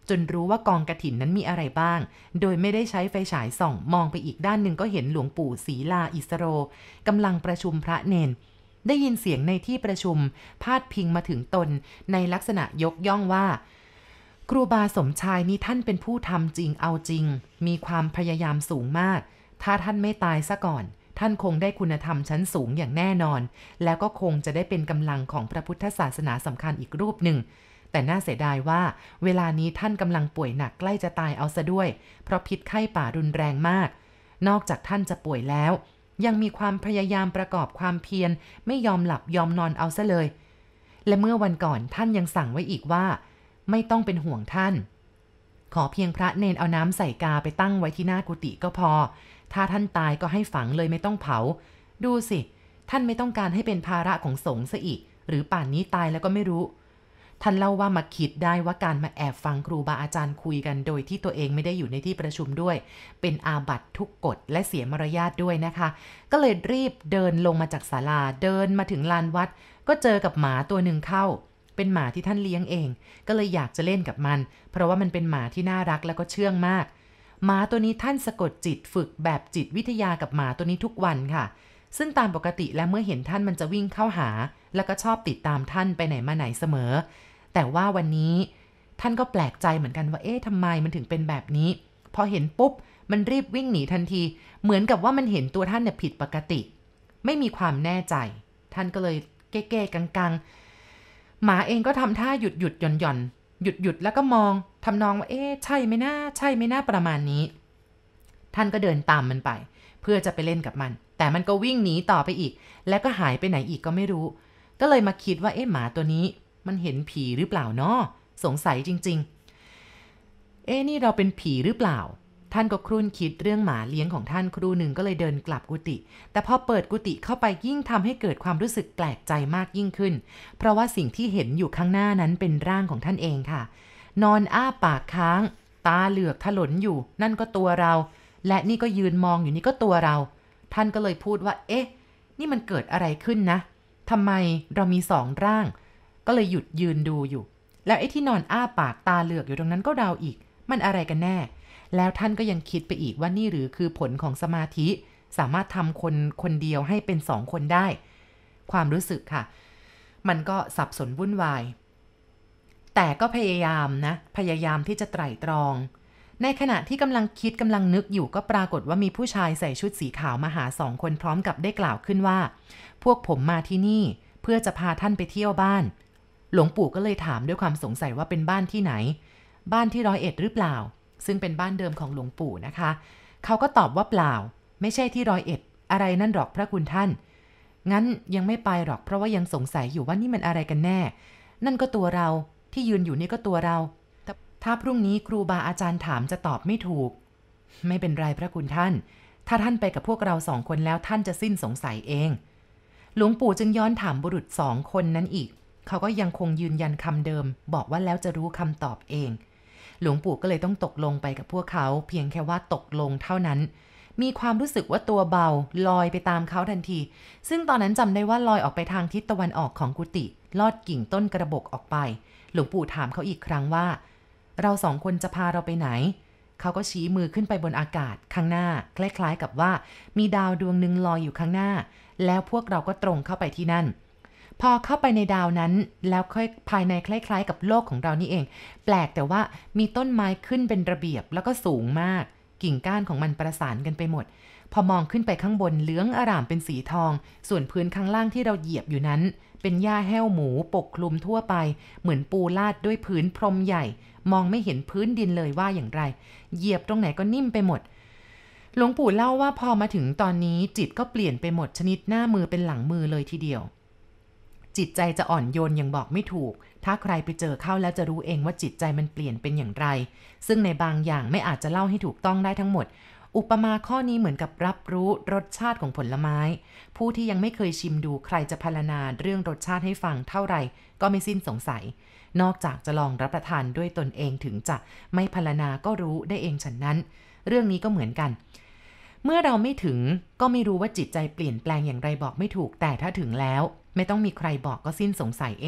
จนรู้ว่ากองกฐินนั้นมีอะไรบ้างโดยไม่ได้ใช้ไฟฉายส่องมองไปอีกด้านหนึ่งก็เห็นหลวงปู่ศรีลาอิสโรกำลังประชุมพระเนนได้ยินเสียงในที่ประชุมพาดพิงมาถึงตนในลักษณะยกย่องว่าครูบาสมชายนี้ท่านเป็นผู้ทำจริงเอาจริงมีความพยายามสูงมากถ้าท่านไม่ตายซะก่อนท่านคงได้คุณธรรมชั้นสูงอย่างแน่นอนแล้วก็คงจะได้เป็นกำลังของพระพุทธศาสนาสำคัญอีกรูปหนึ่งแต่น่าเสียดายว่าเวลานี้ท่านกำลังป่วยหนักใกล้จะตายเอาซะด้วยเพราะพิษไข้ป่ารุนแรงมากนอกจากท่านจะป่วยแล้วยังมีความพยายามประกอบความเพียรไม่ยอมหลับยอมนอนเอาซะเลยและเมื่อวันก่อนท่านยังสั่งไว้อีกว่าไม่ต้องเป็นห่วงท่านขอเพียงพระเนนเอาน้ำใส่กาไปตั้งไว้ที่หน้ากุฏิก็พอถ้าท่านตายก็ให้ฝังเลยไม่ต้องเผาดูสิท่านไม่ต้องการให้เป็นภาระของสงฆ์ซะอีกหรือป่านนี้ตายแล้วก็ไม่รู้ท่านเล่าว่ามาคิดได้ว่าการมาแอบฟังครูบาอาจารย์คุยกันโดยที่ตัวเองไม่ได้อยู่ในที่ประชุมด้วยเป็นอาบัติทุกกฎและเสียมารยาทด้วยนะคะก็เลยรีบเดินลงมาจากศาลาเดินมาถึงลานวัดก็เจอกับหมาตัวหนึ่งเข้าเป็นหมาที่ท่านเลี้ยงเองก็เลยอยากจะเล่นกับมันเพราะว่ามันเป็นหมาที่น่ารักแล้วก็เชื่องมากหมาตัวนี้ท่านสะกดจิตฝึกแบบจิตวิทยากับหมาตัวนี้ทุกวันค่ะซึ่งตามปกติแล้วเมื่อเห็นท่านมันจะวิ่งเข้าหาแล้วก็ชอบติดตามท่านไปไหนมาไหนเสมอแต่ว่าวันนี้ท่านก็แปลกใจเหมือนกันว่าเอ๊ะทำไมมันถึงเป็นแบบนี้พอเห็นปุ๊บมันรีบวิ่งหนีทันทีเหมือนกับว่ามันเห็นตัวท่านเนี่ยผิดปกติไม่มีความแน่ใจท่านก็เลยเก้ๆกังๆหมาเองก็ทำท่าหยุดหยุดหย่อนหย่อนหยุดหยุดแล้วก็มองทำนองว่าเอ๊ะใช่ไหมน่าใช่ไหมน่าประมาณนี้ท่านก็เดินตามมันไปเพื่อจะไปเล่นกับมันแต่มันก็วิ่งหนีต่อไปอีกแล้วก็หายไปไหนอีกก็ไม่รู้ก็เลยมาคิดว่าเอ๊ะหมาตัวนี้มันเห็นผีหรือเปล่าเนาะสงสัยจริงๆเอ๊ะนี่เราเป็นผีหรือเปล่าท่านก็ครุ่นคิดเรื่องหมาเลี้ยงของท่านครูหนึ่งก็เลยเดินกลับกุฏิแต่พอเปิดกุฏิเข้าไปยิ่งทำให้เกิดความรู้สึกแปลกใจมากยิ่งขึ้นเพราะว่าสิ่งที่เห็นอยู่ข้างหน้านั้นเป็นร่างของท่านเองค่ะนอนอ้าปากค้างตาเหลือกถลนอยู่นั่นก็ตัวเราและนี่ก็ยืนมองอยู่นี่ก็ตัวเราท่านก็เลยพูดว่าเอ๊ะนี่มันเกิดอะไรขึ้นนะทำไมเรามีสองร่างก็เลยหยุดยืนดูอยู่แล้วไอ้ที่นอนอ้าปากตาเหลือกอยู่ตรงนั้นก็เราอีกมันอะไรกันแน่แล้วท่านก็ยังคิดไปอีกว่านี่หรือคือผลของสมาธิสามารถทำคนคนเดียวให้เป็นสองคนได้ความรู้สึกค่ะมันก็สับสนวุ่นวายแต่ก็พยายามนะพยายามที่จะไตร่ตรองในขณะที่กำลังคิดกำลังนึกอยู่ก็ปรากฏว่ามีผู้ชายใส่ชุดสีขาวมาหาสองคนพร้อมกับได้กล่าวขึ้นว่าพวกผมมาที่นี่เพื่อจะพาท่านไปเที่ยวบ้านหลวงปู่ก็เลยถามด้วยความสงสัยว่าเป็นบ้านที่ไหนบ้านที่ร้อยเอ็ดหรือเปล่าซึ่งเป็นบ้านเดิมของหลวงปู่นะคะเขาก็ตอบว่าเปล่าไม่ใช่ที่ร้อยเอ็ดอะไรนั่นหรอกพระคุณท่านงั้นยังไม่ไปหรอกเพราะว่ายังสงสัยอยู่ว่านี่มันอะไรกันแน่นั่นก็ตัวเราที่ยืนอยู่นี่ก็ตัวเราถ้าพรุ่งนี้ครูบาอาจารย์ถามจะตอบไม่ถูกไม่เป็นไรพระคุณท่านถ้าท่านไปกับพวกเราสองคนแล้วท่านจะสิ้นสงสัยเองหลวงปู่จึงย้อนถามบุรุษสองคนนั้นอีกเขาก็ยังคงยืนยันคำเดิมบอกว่าแล้วจะรู้คำตอบเองหลวงปู่ก็เลยต้องตกลงไปกับพวกเขาเพียงแค่ว่าตกลงเท่านั้นมีความรู้สึกว่าตัวเบาลอยไปตามเขาทันทีซึ่งตอนนั้นจำได้ว่าลอยออกไปทางทิศตะวันออกของกุฏิลอดกิ่งต้นกระบอกออกไปหลวงปู่ถามเขาอีกครั้งว่าเราสองคนจะพาเราไปไหนเขาก็ชี้มือขึ้นไปบนอากาศข้างหน้าคล้ายๆกับว่ามีดาวดวงหนึ่งลอยอยู่ข้างหน้าแล้วพวกเราก็ตรงเข้าไปที่นั่นพอเข้าไปในดาวนั้นแล้วค่อยภายในคล้ายๆกับโลกของเรานี่เองแปลกแต่ว่ามีต้นไม้ขึ้นเป็นระเบียบแล้วก็สูงมากกิ่งก้านของมันประสานกันไปหมดพอมองขึ้นไปข้างบนเหลืองอร่ามเป็นสีทองส่วนพื้นข้างล่างที่เราเหยียบอยู่นั้นเป็นหญ้าแห้วหมูปกคลุมทั่วไปเหมือนปูลาดด้วยพื้นพรมใหญ่มองไม่เห็นพื้นดินเลยว่าอย่างไรเหยียบตรงไหนก็นิ่มไปหมดหลวงปู่เล่าว่าพอมาถึงตอนนี้จิตก็เปลี่ยนไปหมดชนิดหน้ามือเป็นหลังมือเลยทีเดียวจิตใจจะอ่อนโยนยังบอกไม่ถูกถ้าใครไปเจอเข้าแล้วจะรู้เองว่าจิตใจมันเปลี่ยนเป็นอย่างไรซึ่งในบางอย่างไม่อาจจะเล่าให้ถูกต้องได้ทั้งหมดอุปมาข้อนี้เหมือนกับรับรู้รสชาติของผลไม้ผู้ที่ยังไม่เคยชิมดูใครจะพรรณนาเรื่องรสชาติให้ฟังเท่าไหร่ก็ไม่สิ้นสงสัยนอกจากจะลองรับประทานด้วยตนเองถึงจะไม่พรรณนาก็รู้ได้เองฉันนั้นเรื่องนี้ก็เหมือนกันเมื่อเราไม่ถึงก็ไม่รู้ว่าจิตใจเปลี่ยนแปลงอย่างไรบอกไม่ถูกแต่ถ้าถึงแล้วไม่ต้องมีใครบอกก็สิ้นสงสัยเอง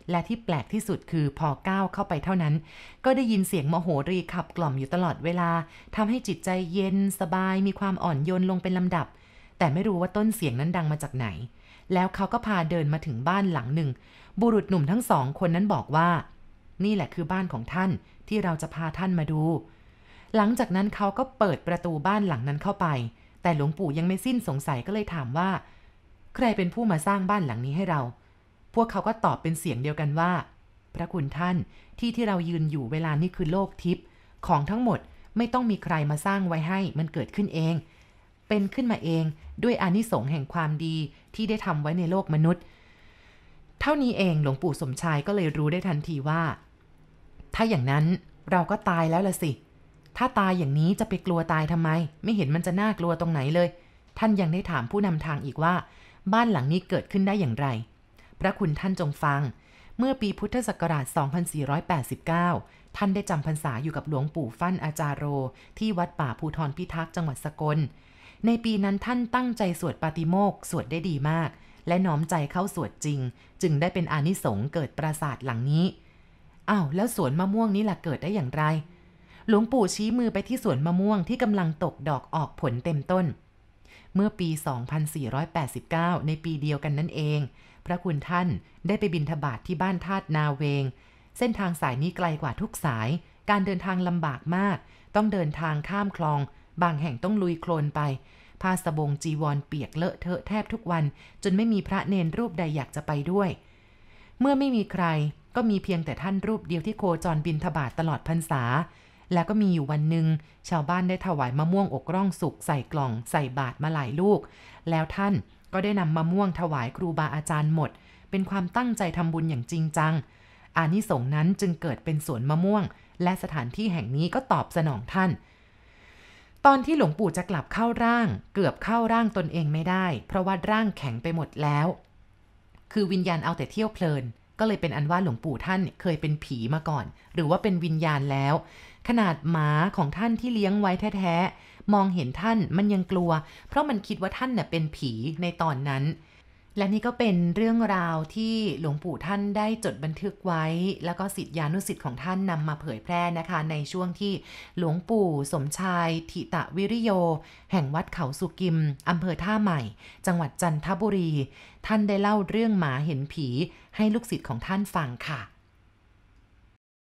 และที่แปลกที่สุดคือพอก้าวเข้าไปเท่านั้นก็ได้ยินเสียงมโหรีขับกล่อมอยู่ตลอดเวลาทำให้จิตใจเย็นสบายมีความอ่อนโยนลงเป็นลำดับแต่ไม่รู้ว่าต้นเสียงนั้นดังมาจากไหนแล้วเขาก็พาเดินมาถึงบ้านหลังหนึ่งบุรุษหนุ่มทั้งสองคนนั้นบอกว่านี่แหละคือบ้านของท่านที่เราจะพาท่านมาดูหลังจากนั้นเขาก็เปิดประตูบ้านหลังนั้นเข้าไปแต่หลวงปู่ยังไม่สิ้นสงสัยก็เลยถามว่าใครเป็นผู้มาสร้างบ้านหลังนี้ให้เราพวกเขาก็ตอบเป็นเสียงเดียวกันว่าพระคุณท่านที่ที่เรายืนอยู่เวลานี้คือโลกทิพย์ของทั้งหมดไม่ต้องมีใครมาสร้างไว้ให้มันเกิดขึ้นเองเป็นขึ้นมาเองด้วยอานิสงส์แห่งความดีที่ได้ทำไว้ในโลกมนุษย์เท่านี้เองหลวงปู่สมชายก็เลยรู้ได้ทันทีว่าถ้าอย่างนั้นเราก็ตายแล้วล่ะสิถ้าตายอย่างนี้จะไปกลัวตายทำไมไม่เห็นมันจะน่ากลัวตรงไหนเลยท่านยังได้ถามผู้นำทางอีกว่าบ้านหลังนี้เกิดขึ้นได้อย่างไรพระคุณท่านจงฟังเมื่อปีพุทธศักราช สองพันสี่ร้อยแปดสิบเก้า ท่านได้จำพรรษาอยู่กับหลวงปู่ฟั่นอาจารโรที่วัดป่าภูธรพิทักษ์จังหวัดสกลในปีนั้นท่านตั้งใจสวดปาติโมกข์สวดได้ดีมากและน้อมใจเข้าสวดจริงจึงได้เป็นอานิสงส์เกิดปราสาทหลังนี้อ้าวแล้วสวนมะม่วงนี้ล่ะเกิดได้อย่างไรหลวงปู่ชี้มือไปที่สวนมะม่วงที่กำลังตกดอกออกผลเต็มต้นเมื่อปี สองพันสี่ร้อยแปดสิบเก้า ในปีเดียวกันนั่นเองพระคุณท่านได้ไปบิณฑบาต ท, ที่บ้านธาตุนาเวงเส้นทางสายนี้ไกลกว่าทุกสายการเดินทางลำบากมากต้องเดินทางข้ามคลองบางแห่งต้องลุยโคลนไปผ้าสบงจีวรเปียกเลอะเทอะแทบทุกวันจนไม่มีพระเนรรูปใดอยากจะไปด้วยเมื่อไม่มีใครก็มีเพียงแต่ท่านรูปเดียวที่โคจรบิณฑบาตตลอดพรรษาแล้วก็มีอยู่วันหนึ่งชาวบ้านได้ถวายมะม่วงอกร่องสุกใส่กล่องใส่บาตรมาหลายลูกแล้วท่านก็ได้นำมะม่วงถวายครูบาอาจารย์หมดเป็นความตั้งใจทำบุญอย่างจริงจังอานิสงส์นั้นจึงเกิดเป็นสวนมะม่วงและสถานที่แห่งนี้ก็ตอบสนองท่านตอนที่หลวงปู่จะกลับเข้าร่างเกือบเข้าร่างตนเองไม่ได้เพราะว่าร่างแข็งไปหมดแล้วคือวิญญาณเอาแต่เที่ยวเพลินก็เลยเป็นอันว่าหลวงปู่ท่านเคยเป็นผีมาก่อนหรือว่าเป็นวิญญาณแล้วขนาดหมาของท่านที่เลี้ยงไว้แท้ๆมองเห็นท่านมันยังกลัวเพราะมันคิดว่าท่านเนี่ยเป็นผีในตอนนั้นและนี่ก็เป็นเรื่องราวที่หลวงปู่ท่านได้จดบันทึกไว้แล้วก็ศิษยานุศิษย์ของท่านนำมาเผยแพร่นะคะในช่วงที่หลวงปู่สมชายถิตวิริโยแห่งวัดเขาสุกิมอำเภอท่าใหม่จังหวัดจันทบุรีท่านได้เล่าเรื่องหมาเห็นผีให้ลูกศิษย์ของท่านฟังค่ะ